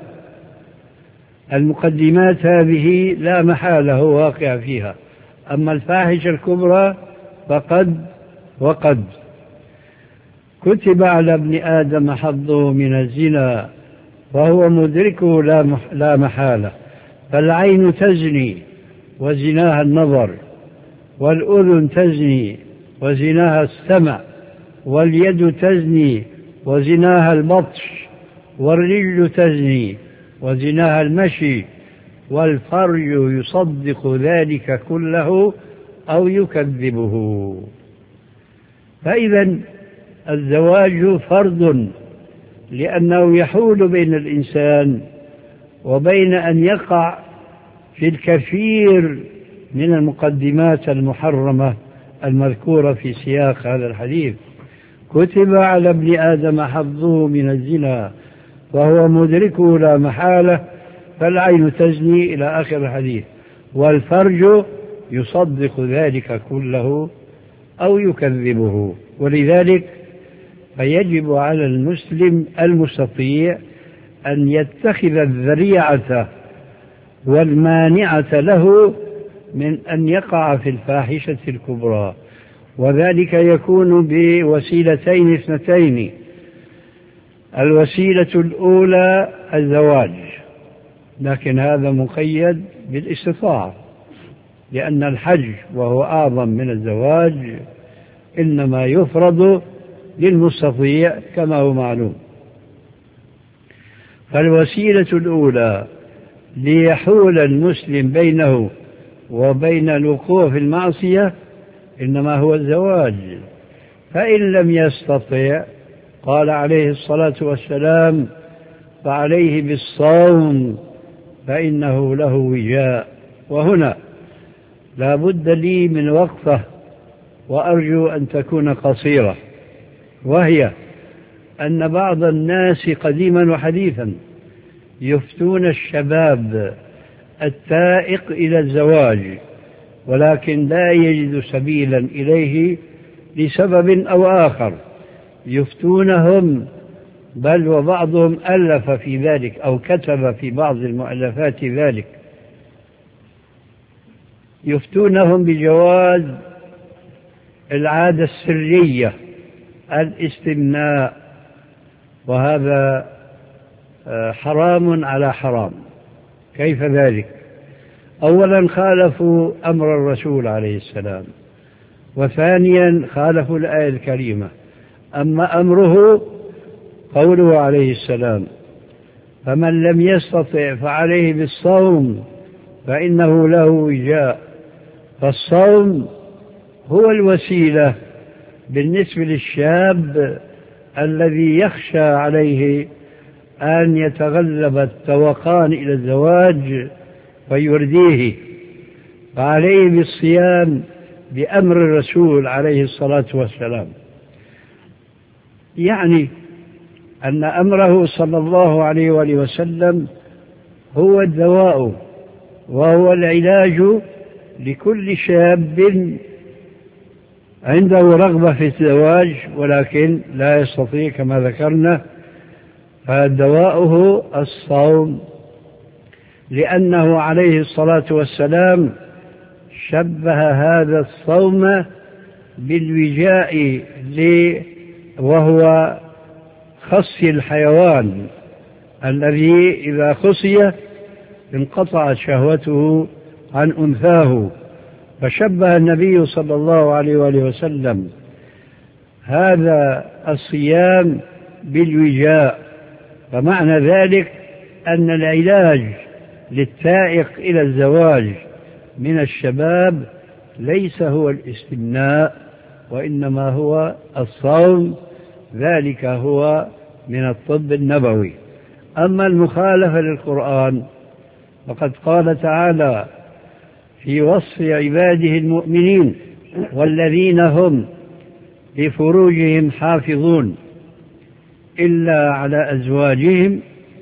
المقدمات هذه لا محالة هو واقع فيها، أما الفاحشة الكبرى فقد وقد. كتب على ابن آدم حظه من الزنا فهو مدركه لا محالة. فالعين تزني وزناها النظر، والأذن تزني وزناها السمع، واليد تزني وزناها البطش، والرجل تزني وزناها المشي، والفرج يصدق ذلك كله أو يكذبه. فإذا الزواج فرض، لأنه يحول بين الإنسان وبين أن يقع في الكثير من المقدمات المحرمة المذكورة في سياق هذا الحديث. كتب على ابن آدم حظه من الزنا وهو مدركه لا محالة، فالعين تزني إلى آخر الحديث، والفرج يصدق ذلك كله أو يكذبه. ولذلك فيجب على المسلم المستطيع أن يتخذ الذريعة والمانعة له من أن يقع في الفاحشة الكبرى، وذلك يكون بوسيلتين اثنتين. الوسيلة الأولى الزواج، لكن هذا مقيد بالاستطاعة، لأن الحج وهو أعظم من الزواج إنما يفرض للمستطيع كما هو معلوم. فالوسيلة الأولى ليحول المسلم بينه وبين الوقوع في المعصية إنما هو الزواج. فإن لم يستطع قال عليه الصلاة والسلام: فعليه بالصوم فإنه له وجاء. وهنا لا بد لي من وقفة وأرجو أن تكون قصيرة، وهي أن بعض الناس قديما وحديثا يفتون الشباب التائق إلى الزواج، ولكن لا يجد سبيلا إليه لسبب أو آخر. يفتونهم، بل وبعضهم ألف في ذلك أو كتب في بعض المؤلفات ذلك، يفتونهم بجواز العادة السرية، الاستمناء، وهذا حرام على حرام. كيف ذلك؟ أولا خالفوا أمر الرسول عليه السلام، وثانيا خالفوا الآية الكريمة. أما أمره قوله عليه السلام: فمن لم يستطع فعليه بالصوم فإنه له وجاء. فالصوم هو الوسيلة بالنسبة للشاب الذي يخشى عليه أن يتغلب التوقان إلى الزواج فيرديه، فعليه بالصيام بأمر الرسول عليه الصلاة والسلام. يعني أن أمره صلى الله عليه وآله وسلم هو الدواء وهو العلاج لكل شاب عنده رغبة في الزواج ولكن لا يستطيع كما ذكرنا فدواؤه الصوم، لأنه عليه الصلاة والسلام شبه هذا الصوم بالوجاء وهو خصي الحيوان الذي إذا خصي انقطعت شهوته عن أنثاه، فشبه النبي صلى الله عليه وآله وسلم هذا الصيام بالوجاء. فمعنى ذلك أن العلاج للتائق إلى الزواج من الشباب ليس هو الاستمناء، وإنما هو الصوم، ذلك هو من الطب النبوي. أما المخالفة للقرآن فقد قال تعالى في وصف عباده المؤمنين: والذين هم لفروجهم حافظون إلا على أزواجهم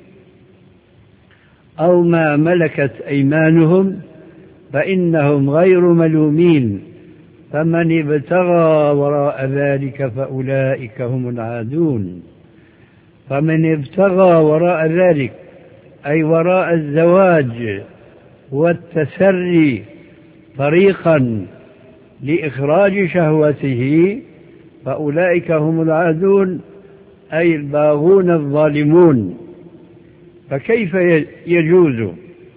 أو ما ملكت أيمانهم فإنهم غير ملومين فمن ابتغى وراء ذلك فأولئك هم العادون. فمن ابتغى وراء ذلك أي وراء الزواج والتسري طريقا لإخراج شهوته فأولئك هم العادون أي الباغون الظالمون. فكيف يجوز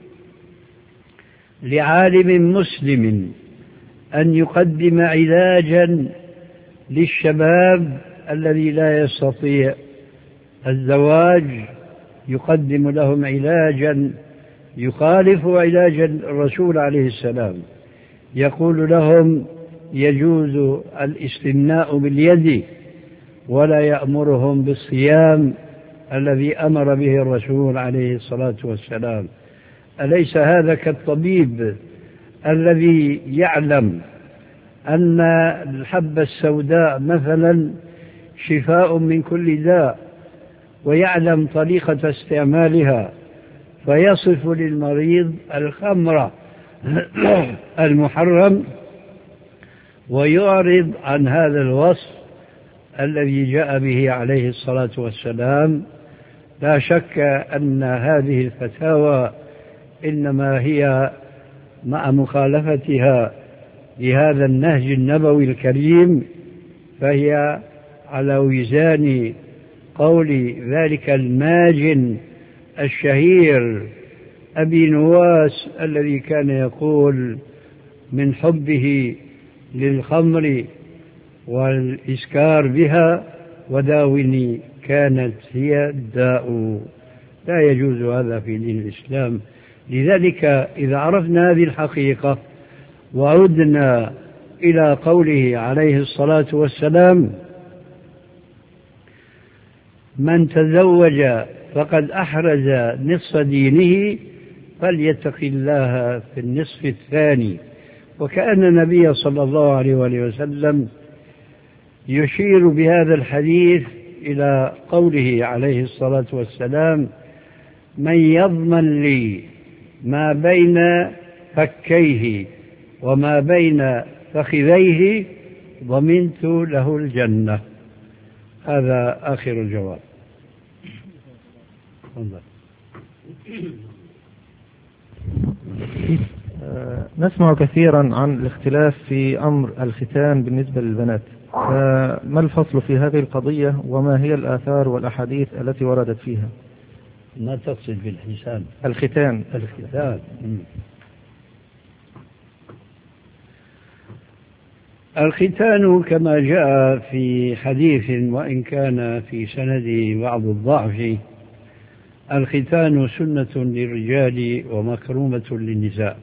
لعالم مسلم أن يقدم علاجا للشباب الذي لا يستطيع الزواج، يقدم لهم علاجا يخالف علاج الرسول عليه السلام، يقول لهم يجوز الاستمناء باليد ولا يأمرهم بالصيام الذي أمر به الرسول عليه الصلاة والسلام؟ أليس هذا كالطبيب الذي يعلم أن الحبة السوداء مثلا شفاء من كل داء ويعلم طريقة استعمالها فيصف للمريض الخمر المحرم ويعرض عن هذا الوصف الذي جاء به عليه الصلاة والسلام؟ لا شك أن هذه الفتاوى إنما هي مع مخالفتها لهذا النهج النبوي الكريم فهي على وزان قول ذلك الماجن الشهير أبي نواس الذي كان يقول من حبه للخمر والإسكار بها: وداوني كانت هي الداء. لا يجوز هذا في دين الإسلام. لذلك إذا عرفنا هذه الحقيقة وعدنا إلى قوله عليه الصلاة والسلام: من تزوج فقد أحرز نصف دينه فليتق الله في النصف الثاني. وكأن النبي صلى الله عليه وآله وسلم يشير بهذا الحديث إلى قوله عليه الصلاة والسلام: من يضمن لي ما بين فكيه وما بين فخذيه ضمنت له الجنة. هذا آخر الجواب. نسمع كثيرا عن الاختلاف في أمر الختان بالنسبة للبنات، ما الفصل في هذه القضية وما هي الآثار والأحاديث التي وردت فيها؟ ما تقصد بالختان؟ الختان. الختان الختان كما جاء في حديث وإن كان في سنده بعض الضعف: الختان سنة للرجال ومكرومة للنساء.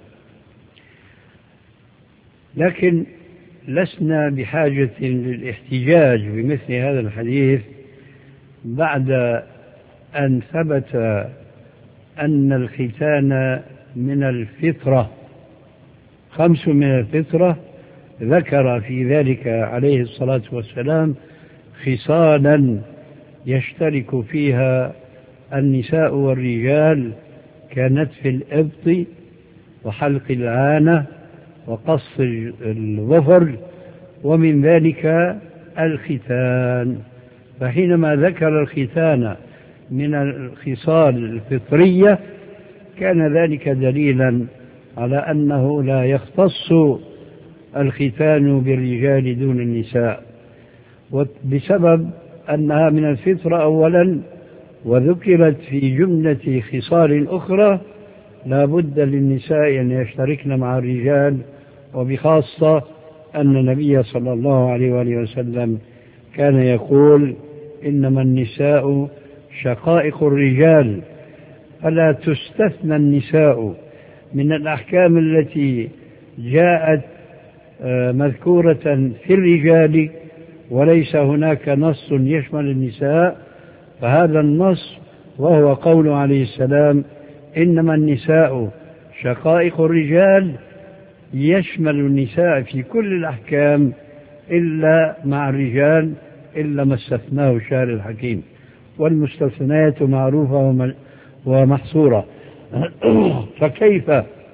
لكن لسنا بحاجة للاحتجاج بمثل هذا الحديث بعد أن ثبت أن الختان من الفطرة، خمس من الفطرة، ذكر في ذلك عليه الصلاة والسلام خصالا يشترك فيها النساء والرجال كنتف الإبط وحلق العانة وقص الظفر، ومن ذلك الختان. فحينما ذكر الختان من الخصال الفطرية كان ذلك دليلا على أنه لا يختص الختان بالرجال دون النساء، بسبب أنها من الفطرة أولا، وذكرت في جملة خصال أخرى لا بد للنساء أن يشتركن مع الرجال، وبخاصة أن النبي صلى الله عليه وآله وسلم كان يقول إنما النساء شقائق الرجال، فلا تستثنى النساء من الأحكام التي جاءت مذكورة في الرجال، وليس هناك نص يشمل النساء. فهذا النص وهو قول عليه السلام إنما النساء شقائق الرجال يشمل النساء في كل الأحكام إلا مع الرجال، إلا ما استثناه الشارع الحكيم، والمستثنيات معروفة ومحصورة. فكيف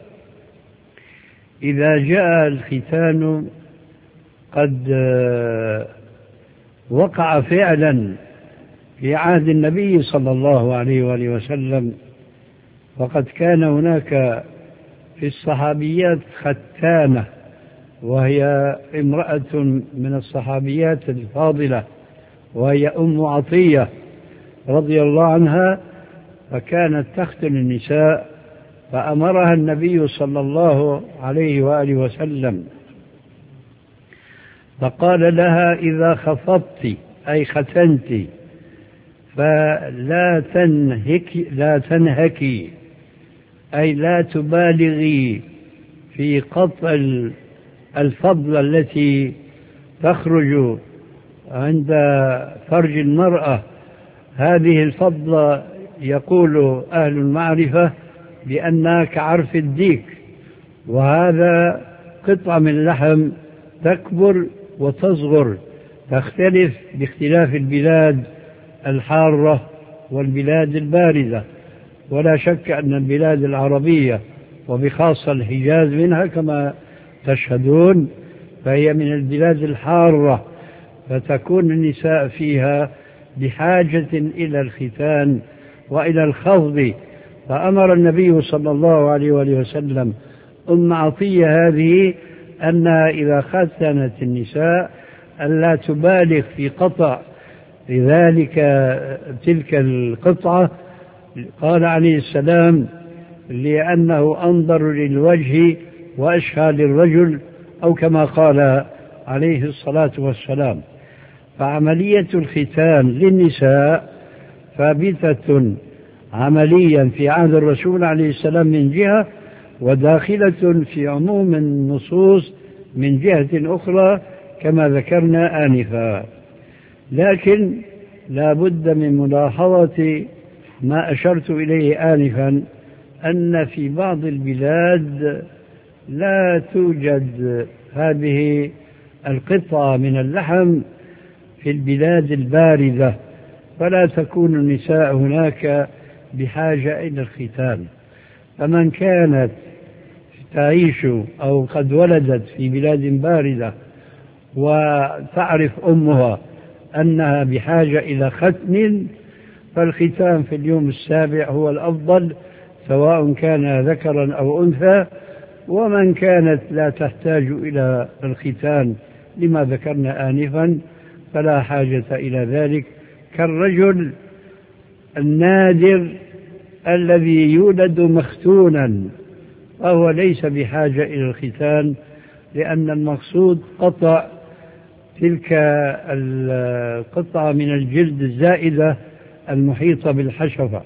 إذا جاء الختان قد وقع فعلا في عهد النبي صلى الله عليه وآله وسلم، فقد كان هناك في الصحابيات ختانة، وهي امرأة من الصحابيات الفاضلة، وهي أم عطية رضي الله عنها، فكانت تختن النساء، فأمرها النبي صلى الله عليه وآله وسلم فقال لها إذا خفضت أي ختنت فلا تنهكي لا تنهكي أي لا تبالغي في قطع الفضلة التي تخرج عند فرج المرأة. هذه الفضلة يقول أهل المعرفة بأنها كعرف الديك، وهذا قطعة من اللحم تكبر وتصغر، تختلف باختلاف البلاد الحارة والبلاد الباردة. ولا شك أن البلاد العربية وبخاصة الحجاز منها كما تشهدون، فهي من البلاد الحارة، فتكون النساء فيها بحاجة إلى الختان وإلى الخفض. فأمر النبي صلى الله عليه وآله وسلم أم عطية هذه أنها إذا ختنت النساء ألا تبالغ في قطع لذلك تلك القطعة. قال عليه السلام لأنه أنظر للوجه وأشهى للرجل، أو كما قال عليه الصلاة والسلام. فعملية الختان للنساء ثابتة عمليا في عهد الرسول عليه السلام من جهة، وداخلة في عموم النصوص من جهة أخرى كما ذكرنا آنفا. لكن لا بد من ملاحظة ما أشرت إليه آنفا، أن في بعض البلاد لا توجد هذه القطعة من اللحم في البلاد الباردة، فلا تكون النساء هناك بحاجة إلى الختان. فمن كانت تعيش أو قد ولدت في بلاد باردة وتعرف أمها أنها بحاجة إلى ختن، فالختان في اليوم السابع هو الأفضل، سواء كان ذكرا أو أنثى. ومن كانت لا تحتاج إلى الختان لما ذكرنا آنفا فلا حاجة إلى ذلك، كالرجل النادر الذي يولد مختونا فهو ليس بحاجة إلى الختان، لأن المقصود قطع تلك القطعة من الجلد الزائدة المحيطة بالحشفة.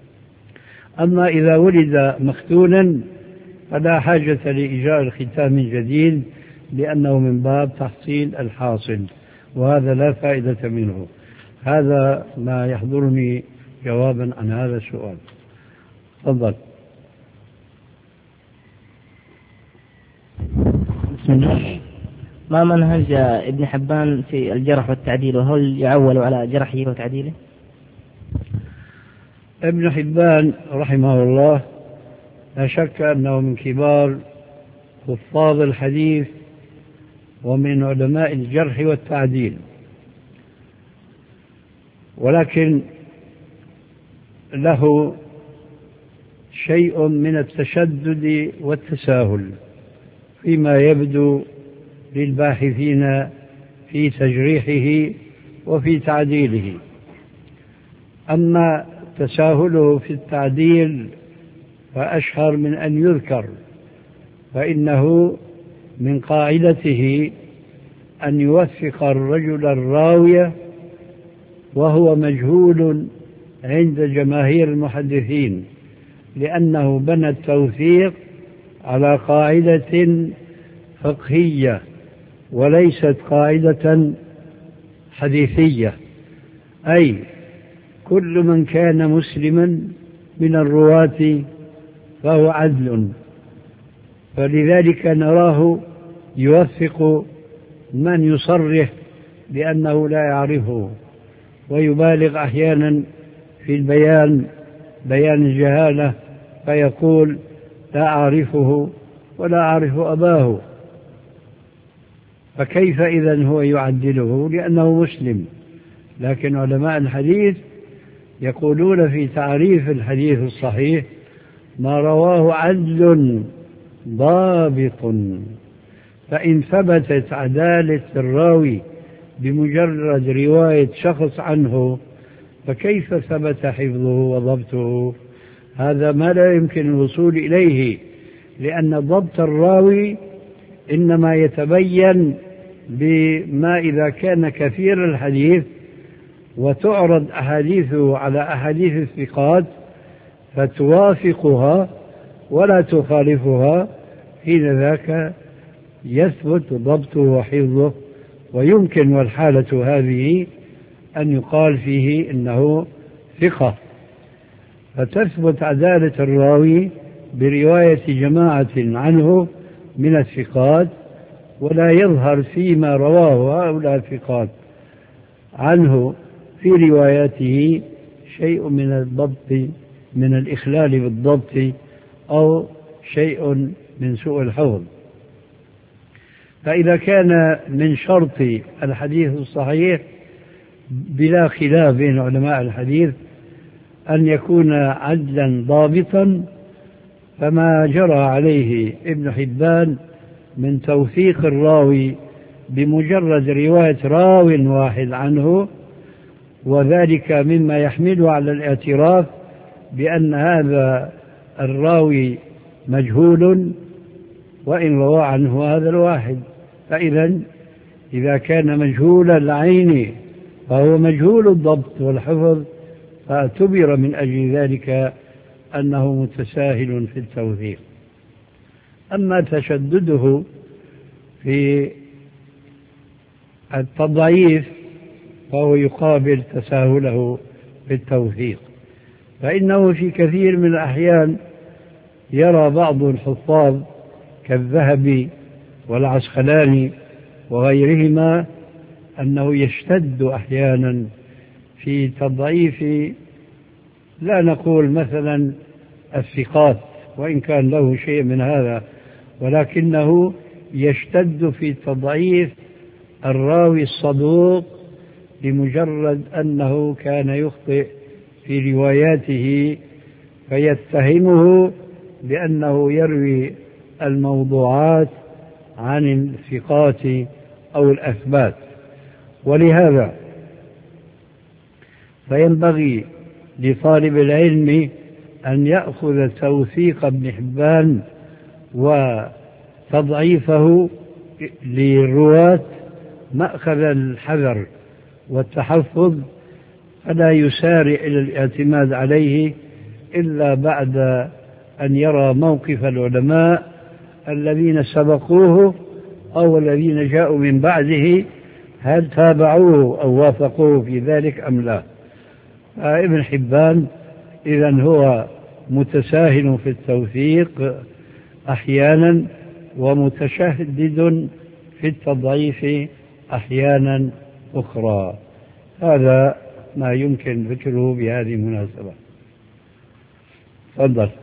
أما إذا ولد مختونا فلا حاجة لإجراء الختان من جديد، لأنه من باب تحصيل الحاصل، وهذا لا فائدة منه. هذا ما يحضرني جوابا عن هذا السؤال. تفضل. بسم الله. ما منهج ابن حبان في الجرح والتعديل، وهل يعول على جرحه وتعديله؟ ابن حبان رحمه الله لا شك أنه من كبار حفاظ الحديث ومن علماء الجرح والتعديل، ولكن له شيء من التشدد والتساهل فيما يبدو للباحثين في تجريحه وفي تعديله. أما تساهله في التعديل فأشهر من أن يذكر، فإنه من قاعدته أن يوثق الرجل الراوية وهو مجهول عند جماهير المحدثين، لأنه بنى التوثيق على قاعدة فقهية وليست قاعدة حديثية، أي كل من كان مسلما من الرواة فهو عدل، فلذلك نراه يوثق من يصرح بأنه لا يعرفه، ويبالغ أحيانا في البيان بيان الجهالة فيقول لا أعرفه ولا أعرف أباه، فكيف إذن هو يعدله؟ لأنه مسلم. لكن علماء الحديث يقولون في تعريف الحديث الصحيح ما رواه عدل ضابط، فإن ثبتت عدالة الراوي بمجرد رواية شخص عنه فكيف ثبت حفظه وضبطه؟ هذا ما لا يمكن الوصول إليه، لأن ضبط الراوي إنما يتبين بما إذا كان كثير الحديث وتعرض أحاديثه على أحاديث الثقات فتوافقها ولا تخالفها، حين ذاك يثبت ضبطه وحفظه، ويمكن والحالة هذه أن يقال فيه إنه ثقة، فتثبت عدالة الراوي برواية جماعة عنه من الثقات، ولا يظهر فيما رواه هؤلاء الثقات عنه في رواياته شيء من الضبط من الإخلال بالضبط أو شيء من سوء الحفظ. فإذا كان من شرط الحديث الصحيح بلا خلاف بين علماء الحديث أن يكون عدلا ضابطا، فما جرى عليه ابن حبان من توثيق الراوي بمجرد رواية راو واحد عنه، وذلك مما يحمله على الاعتراف بأن هذا الراوي مجهول وإن روى عنه هذا الواحد. فإذا إذا كان مجهول العين فهو مجهول الضبط والحفظ، فاعتبر من أجل ذلك أنه متساهل في التوثيق. أما تشدده في التضعيف فهو يقابل تساهله في التوثيق، فإنه في كثير من الأحيان يرى بعض الحفاظ كالذهبي والعسقلاني وغيرهما أنه يشتد أحيانا في تضعيف، لا نقول مثلا الثقات وإن كان له شيء من هذا، ولكنه يشتد في تضعيف الراوي الصدوق لمجرد أنه كان يخطئ في رواياته، فيتهمه بأنه يروي الموضوعات عن الثقات أو الأثبات. ولهذا فينبغي لطالب العلم أن يأخذ توثيق ابن حبان وتضعيفه للرواة مأخذ الحذر والتحفظ، فلا يسارع إلى الاعتماد عليه إلا بعد أن يرى موقف العلماء الذين سبقوه أو الذين جاءوا من بعده، هل تابعوه أو وافقوه في ذلك أم لا. ابن حبان إذن هو متساهل في التوثيق أحيانا ومتشدد في التضعيف أحيانا أخرى. هذا ما يمكن ذكره بهذه المناسبة. تفضل.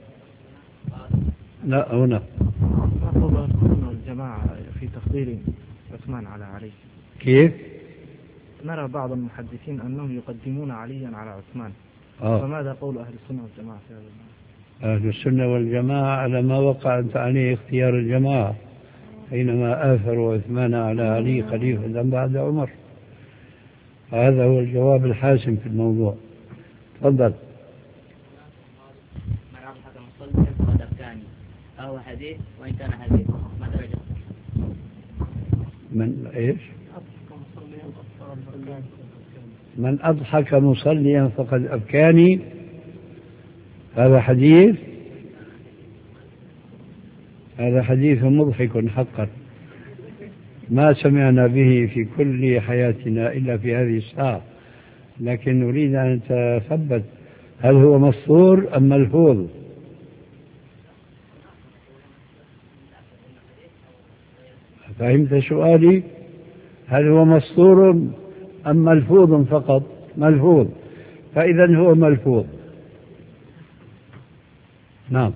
لا هنا الجماعة في تفضيل عثمان على علي. كيف؟ نرى بعض المحدثين أنهم يقدمون عليا على عثمان، آه. فماذا قول أهل السنة والجماعة في هذا؟ أهل السنة والجماعة على ما وقعت عليه اختيار الجماعة حينما آثروا عثمان على علي خليفة بعد عمر. هذا هو الجواب الحاسم في الموضوع. تفضل. من أضحك مصليا فقد أبكاني، فهو حديث وإن كان حديث ما درجة؟ من إيش؟ من أضحك مصليا فقد أبكاني، هذا حديث هذا حديث مضحك حقا، ما سمعنا به في كل حياتنا إلا في هذه الساعة، لكن نريد أن نتثبت هل هو مسطور أم ملفوظ. فهمت سؤالي؟ هل هو مسطور أم ملفوظ فقط؟ ملفوظ، فإذا هو ملفوظ. نعم.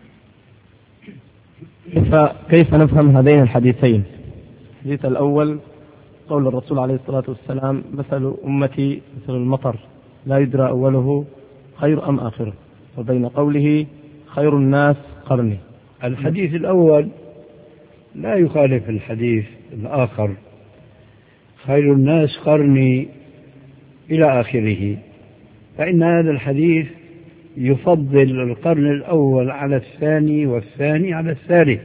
كيف كيف نفهم هذين الحديثين؟ الحديث الأول قول الرسول عليه الصلاة والسلام: مثل أمتي مثل المطر لا يدرى أوله خير أم آخره، وبين قوله خير الناس قرني. الحديث الأول لا يخالف الحديث الآخر خير الناس قرني إلى آخره، فإن هذا الحديث يفضل القرن الأول على الثاني والثاني على الثالث.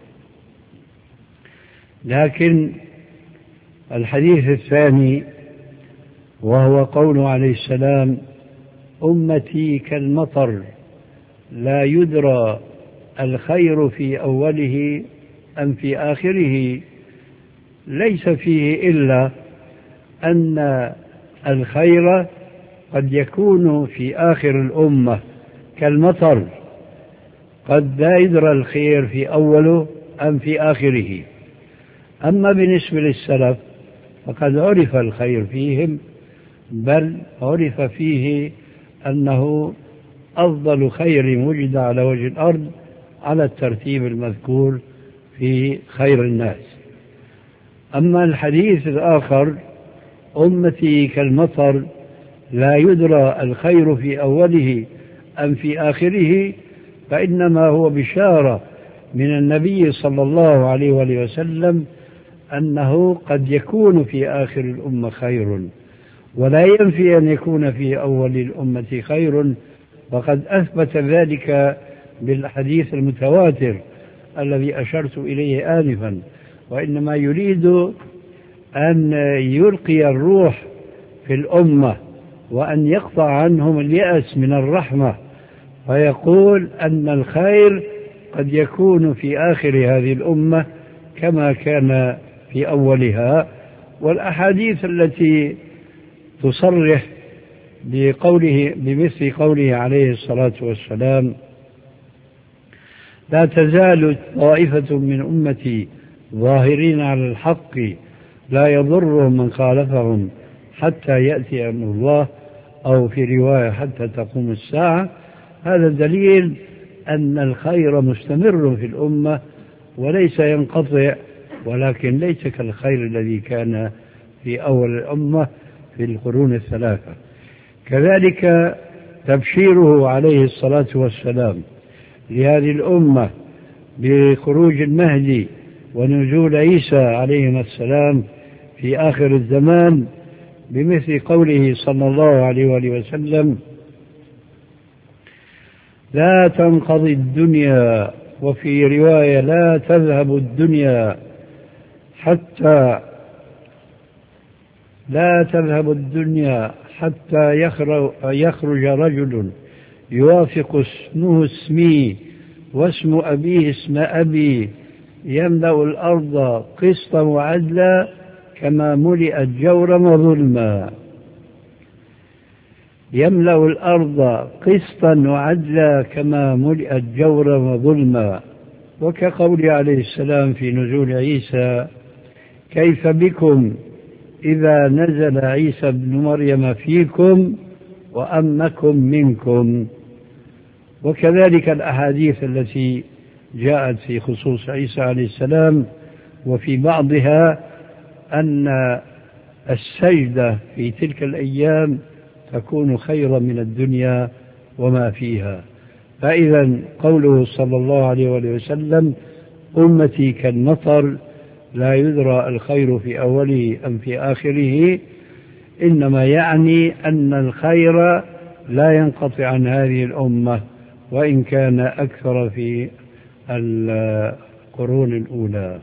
لكن الحديث الثاني وهو قوله عليه السلام: أمتي كالمطر لا يدرى الخير في أوله أم في آخره، ليس فيه إلا أن الخير قد يكون في آخر الأمة كالمطر، قد لا يدرى الخير في أوله أم في آخره. أما بالنسبة للسلف فقد عرف الخير فيهم، بل عرف فيه أنه أفضل خير وجد على وجه الأرض على الترتيب المذكور في خير الناس. أما الحديث الآخر: أمتي كالمطر لا يدرى الخير في أوله أم في آخره، فإنما هو بشارة من النبي صلى الله عليه وآله وسلم أنه قد يكون في آخر الأمة خير، ولا ينفي أن يكون في أول الأمة خير، وقد أثبت ذلك بالحديث المتواتر الذي أشرت إليه آنفا. وإنما يريد أن يلقي الروح في الأمة وأن يقطع عنهم اليأس من الرحمة، فيقول أن الخير قد يكون في آخر هذه الأمة كما كان في أولها. والأحاديث التي تصرح بقوله بمثل قوله عليه الصلاة والسلام: لا تزال طائفة من أمتي ظاهرين على الحق لا يضرهم من خالفهم حتى يأتي أمر الله، أو في رواية حتى تقوم الساعة، هذا دليل أن الخير مستمر في الأمة وليس ينقطع، ولكن ليس كالخير الذي كان في أول الأمة في القرون الثلاثة. كذلك تبشيره عليه الصلاة والسلام لهذه الأمة بخروج المهدي ونزول عيسى عليهما السلام في آخر الزمان بمثل قوله صلى الله عليه وآله وسلم: لا تنقضي الدنيا، وفي رواية لا تذهب الدنيا حتى لا تذهب الدنيا حتى يخرج رجل يوافق اسمه اسمي واسم أبيه اسم أبي يملأ الأرض قسطا وعدلا كما ملئت جورا وظلما. يملأ الأرض قسطا وعدلا كما ملئت جورا وظلما. وكقول عليه السلام في نزول عيسى: كيف بكم إذا نزل عيسى ابن مريم فيكم وأمكم منكم. وكذلك الأحاديث التي جاءت في خصوص عيسى عليه السلام، وفي بعضها أن السجدة في تلك الأيام تكون خيرا من الدنيا وما فيها. فإذا قوله صلى الله عليه وسلم أمتي كالمطر لا يدرى الخير في أوله أم في آخره، إنما يعني أن الخير لا ينقطع عن هذه الأمة وإن كان أكثر في القرون الأولى.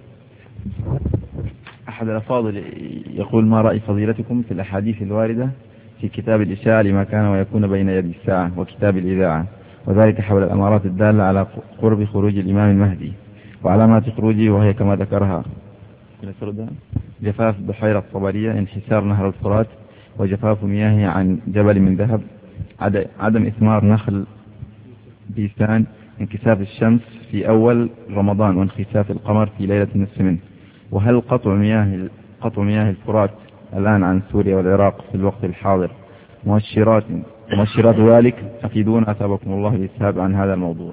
أحد الأفاضل يقول: ما رأي فضيلتكم في الأحاديث الواردة في كتاب الإشاعة لما كان ويكون بين يدي الساعة وكتاب الإذاعة، وذلك حول الأمارات الدالة على قرب خروج الإمام المهدي وعلامات خروجه، وهي كما ذكرها: جفاف بحيرة طبرية، انحسار نهر الفرات، وجفاف مياه عن جبل من ذهب، عدم إثمار نخل بيسان، انكساف الشمس في أول رمضان وانخساف القمر في ليلة النصف منه. وهل قطع مياه قطع مياه الفرات الآن عن سوريا والعراق في الوقت الحاضر مؤشرات مؤشرات ذلك؟ أفيدونا أثابكم الله الإسهاب عن هذا الموضوع.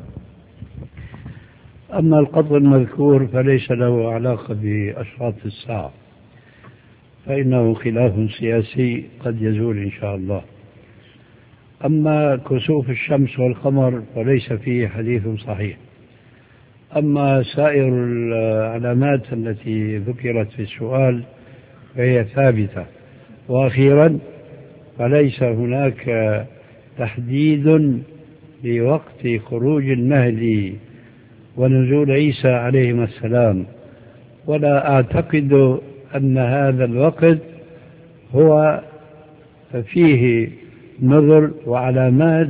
أما القطع المذكور فليس له علاقة بأشراط الساعة، فإنه خلاف سياسي قد يزول إن شاء الله. أما كسوف الشمس والقمر فليس فيه حديث صحيح. أما سائر العلامات التي ذكرت في السؤال فهي ثابتة. وأخيرا فليس هناك تحديد لوقت خروج المهدي ونزول عيسى عليهما السلام، ولا أعتقد أن هذا الوقت هو فيه نظر وعلامات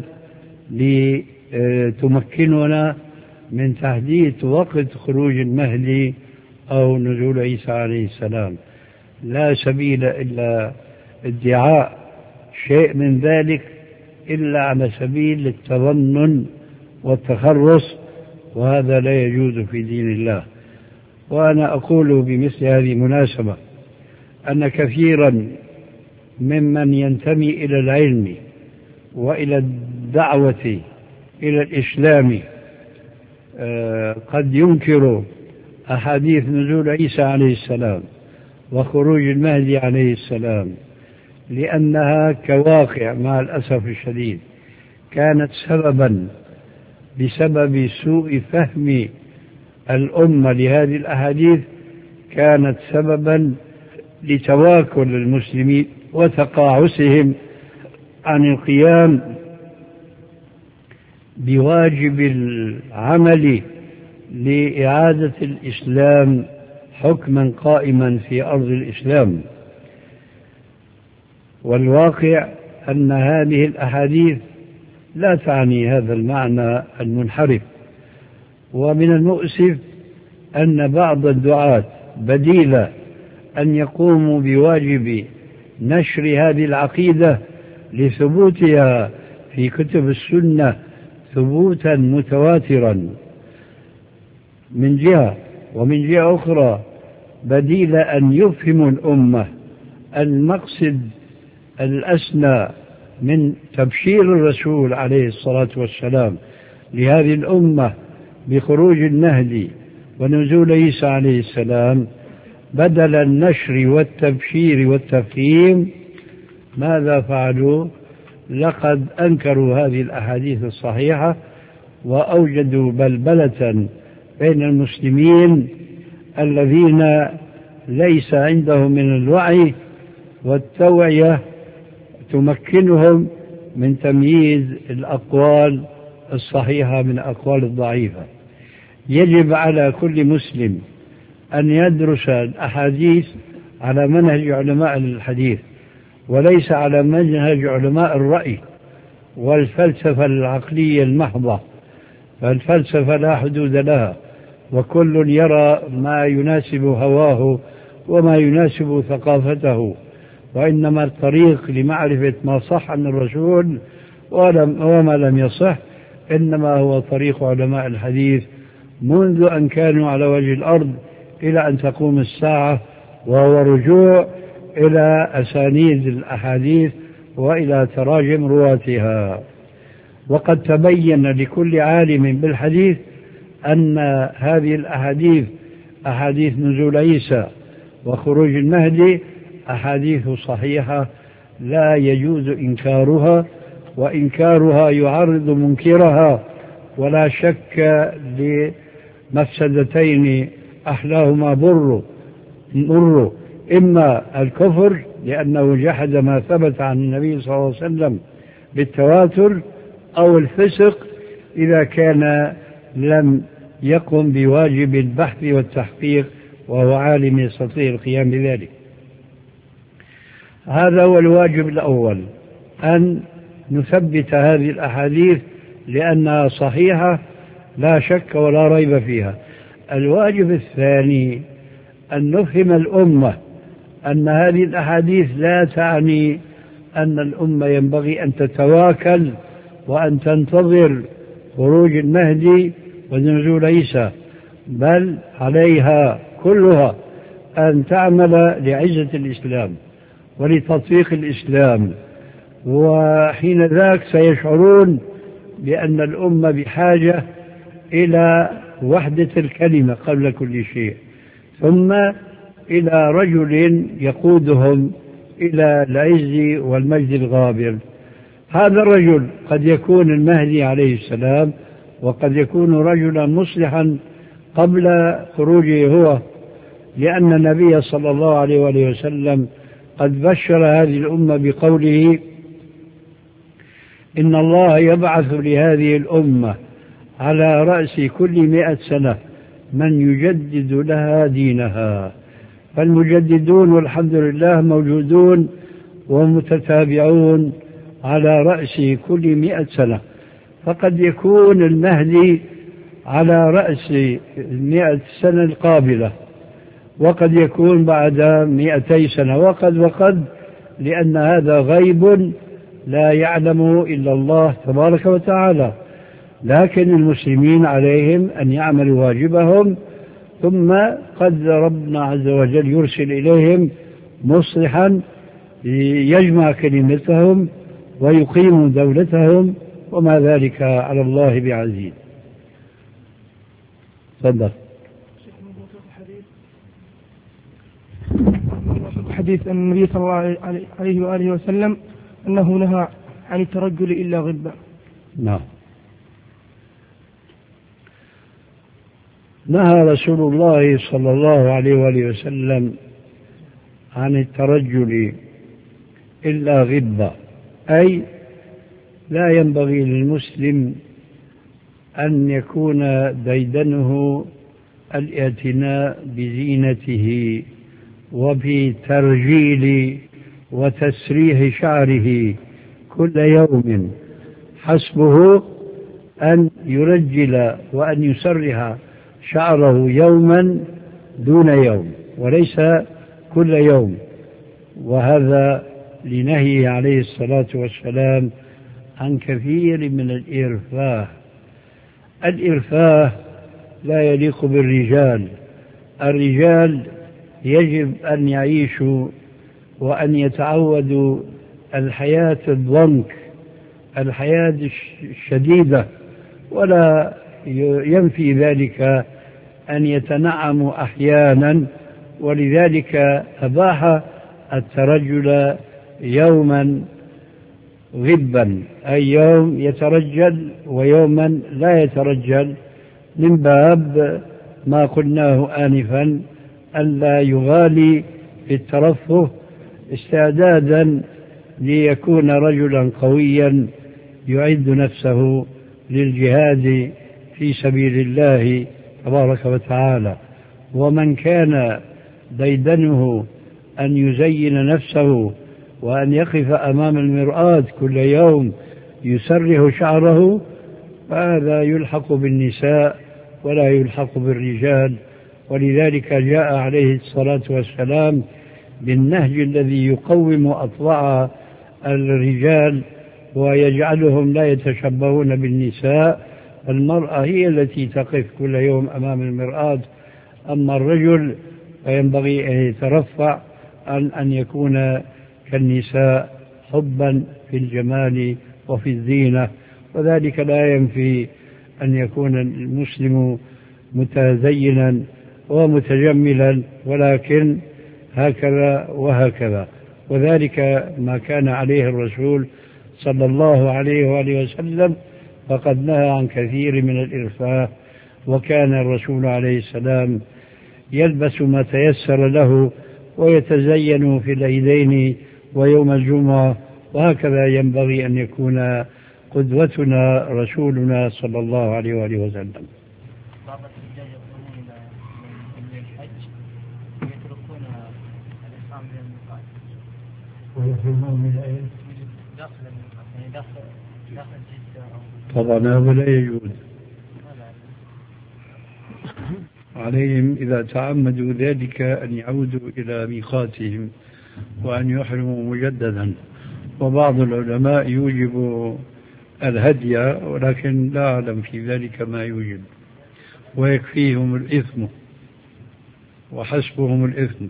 لتمكننا من تحديد وقت خروج المهدي أو نزول عيسى عليه السلام. لا سبيل إلا ادعاء شيء من ذلك إلا على سبيل التظنن والتخرص، وهذا لا يجوز في دين الله. وأنا أقول بمثل هذه المناسبة أن كثيرا ممن ينتمي إلى العلم وإلى الدعوة إلى الإسلام قد ينكر أحاديث نزول عيسى عليه السلام وخروج المهدي عليه السلام، لأنها كواقع مع الأسف الشديد كانت سببا بسبب سوء فهم الأمة لهذه الأحاديث، كانت سببا لتواكل المسلمين وتقاعسهم عن القيام بواجب العمل لإعادة الإسلام حكما قائما في أرض الإسلام. والواقع أن هذه الأحاديث لا تعني هذا المعنى المنحرف. ومن المؤسف أن بعض الدعاة بديل أن يقوموا بواجب نشر هذه العقيدة لثبوتها في كتب السنة ثبوتا متواترا من جهة، ومن جهة أخرى بديل أن يفهموا الأمة المقصد الأسنى من تبشير الرسول عليه الصلاة والسلام لهذه الأمة بخروج المهدي ونزول عيسى عليه السلام، بدل النشر والتبشير والتفهيم ماذا فعلوا؟ لقد أنكروا هذه الأحاديث الصحيحة وأوجدوا بلبلة بين المسلمين الذين ليس عندهم من الوعي والتوعية تمكنهم من تمييز الأقوال الصحيحة من الأقوال الضعيفة. يجب على كل مسلم أن يدرس الأحاديث على منهج علماء الحديث وليس على منهج علماء الرأي والفلسفة العقلية المحضة، فالفلسفة لا حدود لها وكل يرى ما يناسب هواه وما يناسب ثقافته، وإنما الطريق لمعرفة ما صح عن الرسول وما لم يصح إنما هو طريق علماء الحديث منذ أن كانوا على وجه الأرض إلى أن تقوم الساعة، وهو رجوع إلى أسانيد الأحاديث وإلى تراجم رواتها. وقد تبين لكل عالم بالحديث أن هذه الأحاديث أحاديث نزول عيسى وخروج المهدي أحاديث صحيحة لا يجوز إنكارها، وإنكارها يعرض منكرها، ولا شك لمفسدتين أحلاهما بر مر، إما الكفر لأنه جحد ما ثبت عن النبي صلى الله عليه وسلم بالتواتر، أو الفسق إذا كان لم يقم بواجب البحث والتحقيق وهو عالم يستطيع القيام بذلك. هذا هو الواجب الأول، أن نثبت هذه الأحاديث لأنها صحيحة لا شك ولا ريب فيها. الواجب الثاني أن نفهم الأمة أن هذه الأحاديث لا تعني أن الأمة ينبغي أن تتواكل وأن تنتظر خروج المهدي ونزول عيسى، بل عليها كلها أن تعمل لعزة الإسلام ولتطبيق الإسلام، وحين ذاك سيشعرون بأن الأمة بحاجة إلى وحدة الكلمة قبل كل شيء، ثم إلى رجل يقودهم إلى العز والمجد الغابر. هذا الرجل قد يكون المهدي عليه السلام، وقد يكون رجلا مصلحا قبل خروجه هو، لأن النبي صلى الله عليه وآله وسلم قد بشر هذه الأمة بقوله: إن الله يبعث لهذه الأمة على رأس كل مئة سنة من يجدد لها دينها. فالمجددون والحمد لله موجودون ومتتابعون على رأس كل مئة سنة، فقد يكون المهدي على رأس مئة سنة القابلة، وقد يكون بعد مئتي سنة، وقد وقد لأن هذا غيب لا يعلمه إلا الله تبارك وتعالى. لكن المسلمين عليهم أن يعملوا واجبهم، ثم قد ربنا عز وجل يرسل إليهم مصلحا يجمع كلمتهم ويقيم دولتهم، وما ذلك على الله بعزيز. تفضل. حديث النبي صلى الله عليه وآله وسلم أنه نهى عن الترجل إلا غبا. نعم، نهى رسول الله صلى الله عليه وآله وسلم عن الترجل إلا غبا، أي لا ينبغي للمسلم أن يكون ديدنه الاعتناء بزينته وبترجيل وتسريح شعره كل يوم، حسبه أن يرجل وأن يسرح شعره يوما دون يوم وليس كل يوم، وهذا لنهي عليه الصلاة والسلام عن كثير من الإرفاه. الإرفاه لا يليق بالرجال، الرجال يجب أن يعيشوا وأن يتعودوا الحياة الضنك، الحياة الشديدة، ولا ينفي ذلك أن يتنعموا أحيانا، ولذلك أباح الترجل يوما غبا، أي يوم يترجل ويوما لا يترجل، من باب ما قلناه آنفا ألا يغالي في الترفه، استعدادا ليكون رجلا قويا يعد نفسه للجهاد في سبيل الله تبارك وتعالى. ومن كان ديدنه أن يزين نفسه وأن يقف أمام المرآة كل يوم يسرح شعره، فهذا يلحق بالنساء ولا يلحق بالرجال. ولذلك جاء عليه الصلاة والسلام بالنهج الذي يقوم أطباع الرجال ويجعلهم لا يتشبهون بالنساء. المرأة هي التي تقف كل يوم أمام المرآة، أما الرجل فينبغي أن يترفع عن أن يكون كالنساء حبا في الجمال وفي الزينة، وذلك لا ينفي أن يكون المسلم متزينا ومتجملا، ولكن هكذا وهكذا. وذلك ما كان عليه الرسول صلى الله عليه وآله وسلم، فقد نهى عن كثير من الإرفاه، وكان الرسول عليه السلام يلبس ما تيسر له ويتزين في العيدين ويوم الجمعة، وهكذا ينبغي أن يكون قدوتنا رسولنا صلى الله عليه وآله وسلم. بعض الحجاج يقولون من الحج يتركون الإحرام من الميقات ويحرمون من أين؟ داخل الميقات، يعني داخل داخل جدة أو طبعا هذا لا يجوز عليهم إذا تعمدوا ذلك أن يعودوا إلى ميقاتهم وأن يحرموا مجددا. وبعض العلماء يوجب الهدي، ولكن لا أعلم في ذلك ما يوجب، ويكفيهم الإثم وحسبهم الإثم.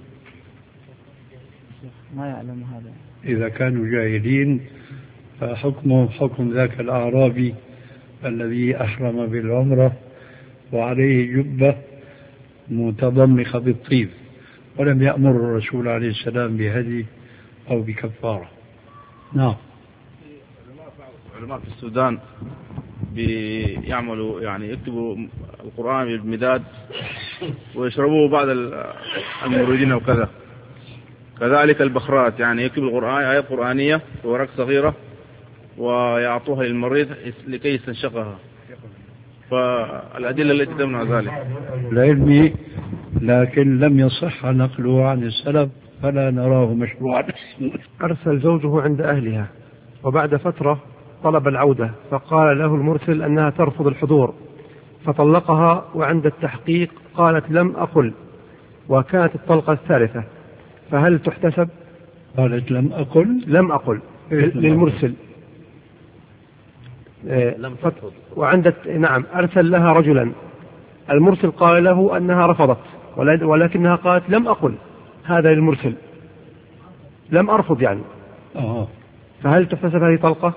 ما يعلم هذا. إذا كانوا جاهلين فحكمهم حكم ذاك الأعرابي الذي أحرم بالعمرة وعليه جبة متضمخة بالطيب، ولم يأمر الرسول عليه السلام بهدي أو بكفارة. نعم. علماء في السودان بيعملوا يعني يكتبوا القرآن بالمداد ويشربوه بعض الموردين وكذا. كذلك البخرات يعني يكتب القرآن آيات قرآنية في ورق صغيرة ويعطوها للمريض لكي يستنشقها. فالأدلة التي تمنع ذلك العلمي، لكن لم يصح نقله عن السلف فلا نراه مشروعا. أرسل زوجه عند أهلها وبعد فترة طلب العودة، فقال له المرسل أنها ترفض الحضور فطلقها، وعند التحقيق قالت لم أقل، وكانت الطلقة الثالثة، فهل تحتسب؟ قالت لم أقل لم أقل للمرسل لم ترفض، وعند نعم أرسل لها رجلا، المرسل قال له أنها رفضت ولكنها قالت لم أقل، هذا للمرسل لم أرفض يعني. آه. فهل تحتسب هذه طلقة؟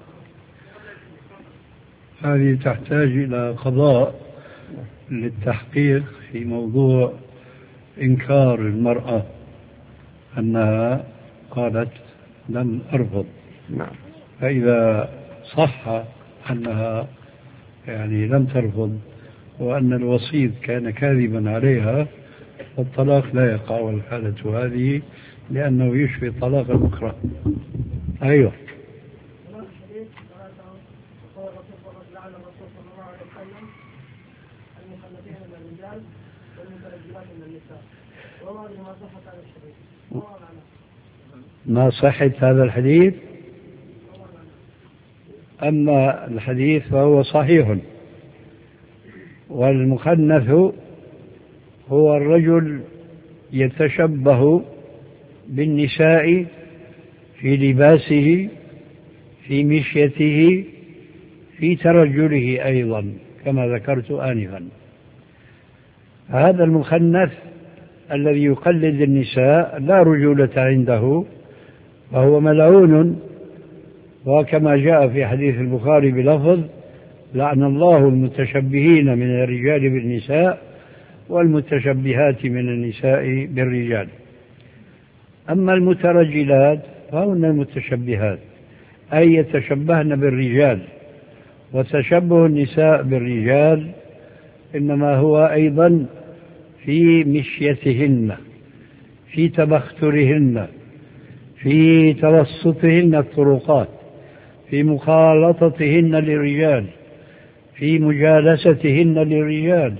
هذه تحتاج إلى قضاء للتحقيق في موضوع إنكار المرأة أنها قالت لم أرفض. نعم. فإذا صح أنها يعني لم ترفض وأن الوسيط كان كاذبا عليها، فالطلاق لا يقع الحالة هذه، لأنه يشفي طلاق المكره. أيوه. ما صحة هذا الحديث؟ أما الحديث فهو صحيح، والمخنث هو الرجل يتشبه بالنساء في لباسه، في مشيته، في ترجله أيضا كما ذكرت آنفا. هذا المخنث الذي يقلد النساء لا رجولة عنده، فهو ملعون، وكما جاء في حديث البخاري بلفظ لعن الله المتشبهين من الرجال بالنساء والمتشبهات من النساء بالرجال. أما المترجلات فهن المتشبهات، أي يتشبهن بالرجال، وتشبه النساء بالرجال إنما هو أيضا في مشيتهن، في تبخترهن، في توسطهن الطرقات، في مخالطتهن للرجال، في مجالستهن للرجال.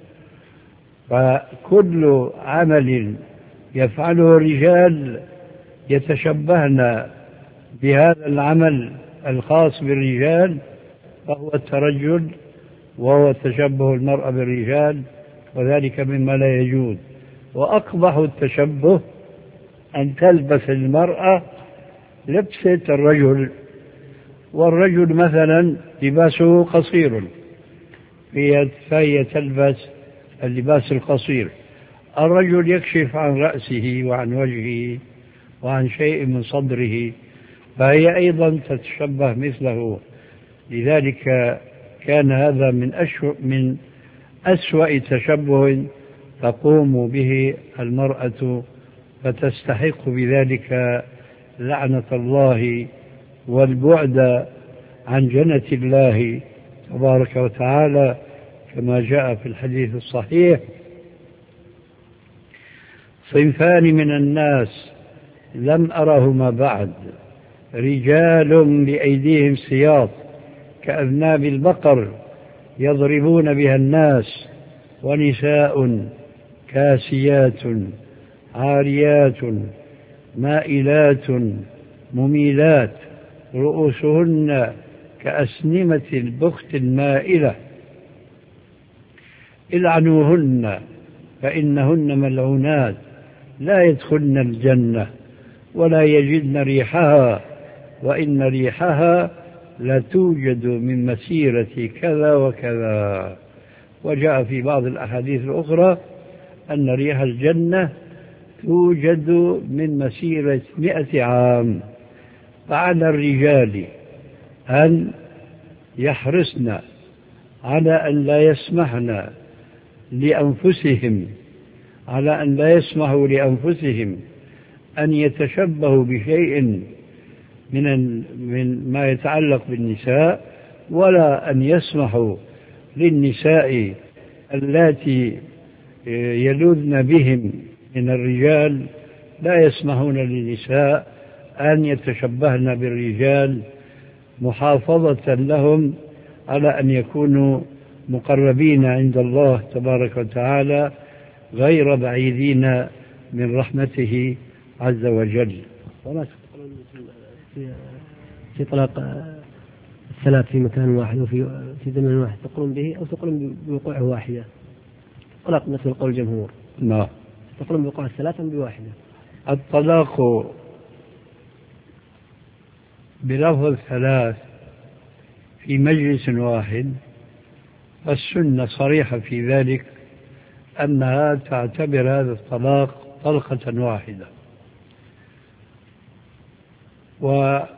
فكل عمل يفعله الرجال يتشبهن بهذا العمل الخاص بالرجال فهو الترجل، وهو تشبه المرأة بالرجال، وذلك مما لا يجوز. وأقبح التشبه أن تلبس المرأة لبسة الرجل، والرجل مثلا لباسه قصير فهي تلبس اللباس القصير، الرجل يكشف عن رأسه وعن وجهه وعن شيء من صدره، فهي أيضا تتشبه مثله. لذلك كان هذا من أسوأ من أسوأ تشبه تقوم به المرأة فتستحق بذلك لعنة الله والبعد عن جنة الله تبارك وتعالى كما جاء في الحديث الصحيح: صنفان من الناس لم أرهما بعد، رجال بأيديهم سياط كأذناب البقر يضربون بها الناس، ونساء كاسيات عاريات مائلات مميلات رؤوسهن كأسنمة البخت المائلة، العنوهن فإنهن ملعونات لا يدخلن الجنة ولا يجدن ريحها، وإن ريحها لا توجد من مسيرة كذا وكذا. وجاء في بعض الأحاديث الأخرى أن ريح الجنة توجد من مسيرة مئة عام. فعلى الرجال أن يحرصن على أن لا يسمحن لأنفسهم على أن لا يسمحوا لأنفسهم أن يتشبهوا بشيء من من ما يتعلق بالنساء، ولا أن يسمحوا للنساء اللاتي يلوذن بهم من الرجال، لا يسمحون للنساء أن يتشبهن بالرجال، محافظة لهم على أن يكونوا مقربين عند الله تبارك وتعالى غير بعيدين من رحمته عز وجل. في طلاق الثلاث في مكان واحد وفي في زمن واحد تقولون به أو تقولون بوقوعه واحدة؟ طلاق مثل قول الجمهور. نعم. تقولون بوقوع الثلاث أم بواحدة؟ الطلاق بلفظ ثلاث في مجلس واحد، السنة صريحة في ذلك أنها تعتبر هذا الطلاق طلقة واحدة. وقد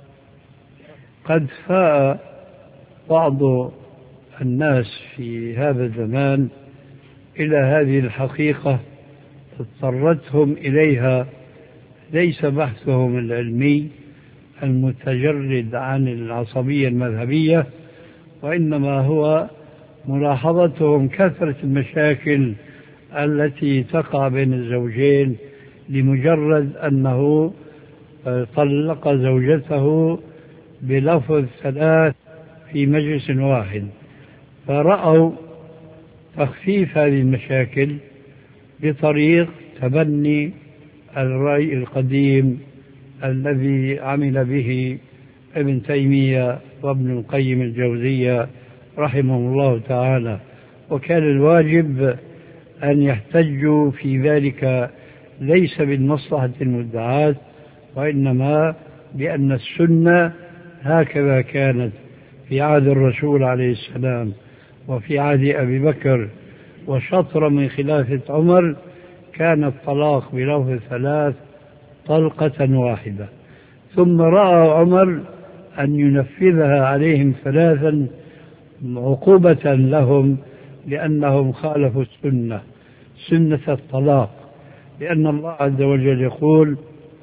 فاء بعض الناس في هذا الزمان إلى هذه الحقيقة اضطرتهم إليها، ليس بحثهم العلمي المتجرد عن العصبية المذهبية، وإنما هو ملاحظتهم كثرة المشاكل التي تقع بين الزوجين لمجرد أنه طلق زوجته بلفظ ثلاث في مجلس واحد، فرأوا تخفيف هذه المشاكل بطريق تبني الرأي القديم الذي عمل به ابن تيمية وابن القيم الجوزية رحمهم الله تعالى. وكان الواجب أن يحتجوا في ذلك ليس بالمصلحة المدعاة، وإنما بأن السنة هكذا كانت في عهد الرسول عليه السلام وفي عهد أبي بكر وشطر من خلافة عمر، كان الطلاق بلفظ ثلاث طلقة واحدة. ثم رأى عمر أن ينفذها عليهم ثلاثا عقوبة لهم لأنهم خالفوا السنة سنة الطلاق، لأن الله عز وجل يقول: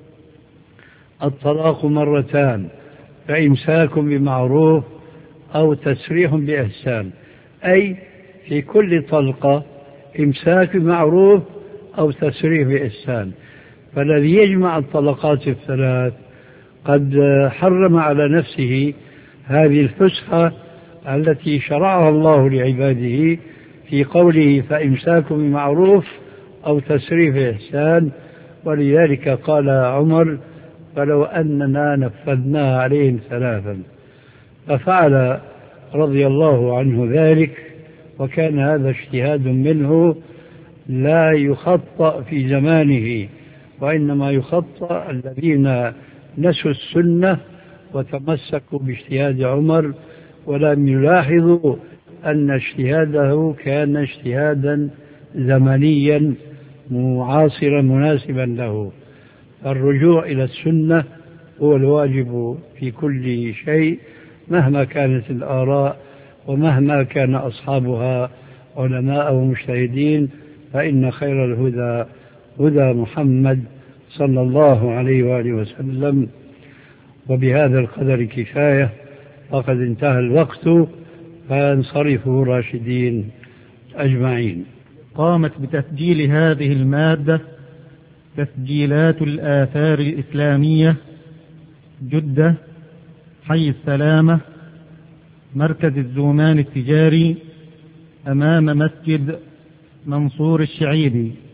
الطلاق مرتان فإمساك بمعروف أو تسريح بإحسان، أي في كل طلقة إمساك بمعروف أو تسريح بإحسان. فالذي يجمع الطلقات الثلاث قد حرم على نفسه هذه الفسحة التي شرعها الله لعباده في قوله: فإمساك بمعروف أو تسريح بإحسان. ولذلك قال عمر: فلو أننا نفذناها عليهم ثلاثا. ففعل رضي الله عنه ذلك، وكان هذا اجتهاد منه لا يخطأ في زمانه، وإنما يخطأ الذين نسوا السنة وتمسكوا باجتهاد عمر ولم يلاحظوا أن اجتهاده كان اجتهادا زمنيا معاصرا مناسبا له. الرجوع إلى السنة هو الواجب في كل شيء مهما كانت الآراء ومهما كان أصحابها علماء ومجتهدين، فإن خير الهدى هدى محمد صلى الله عليه وآله وسلم. وبهذا القدر كفاية، وقد انتهى الوقت، فانصرفوا راشدين أجمعين. قامت بتسجيل هذه المادة تسجيلات الآثار الإسلامية، جدة، حي السلامة، مركز الزومان التجاري، أمام مسجد منصور الشعيبي.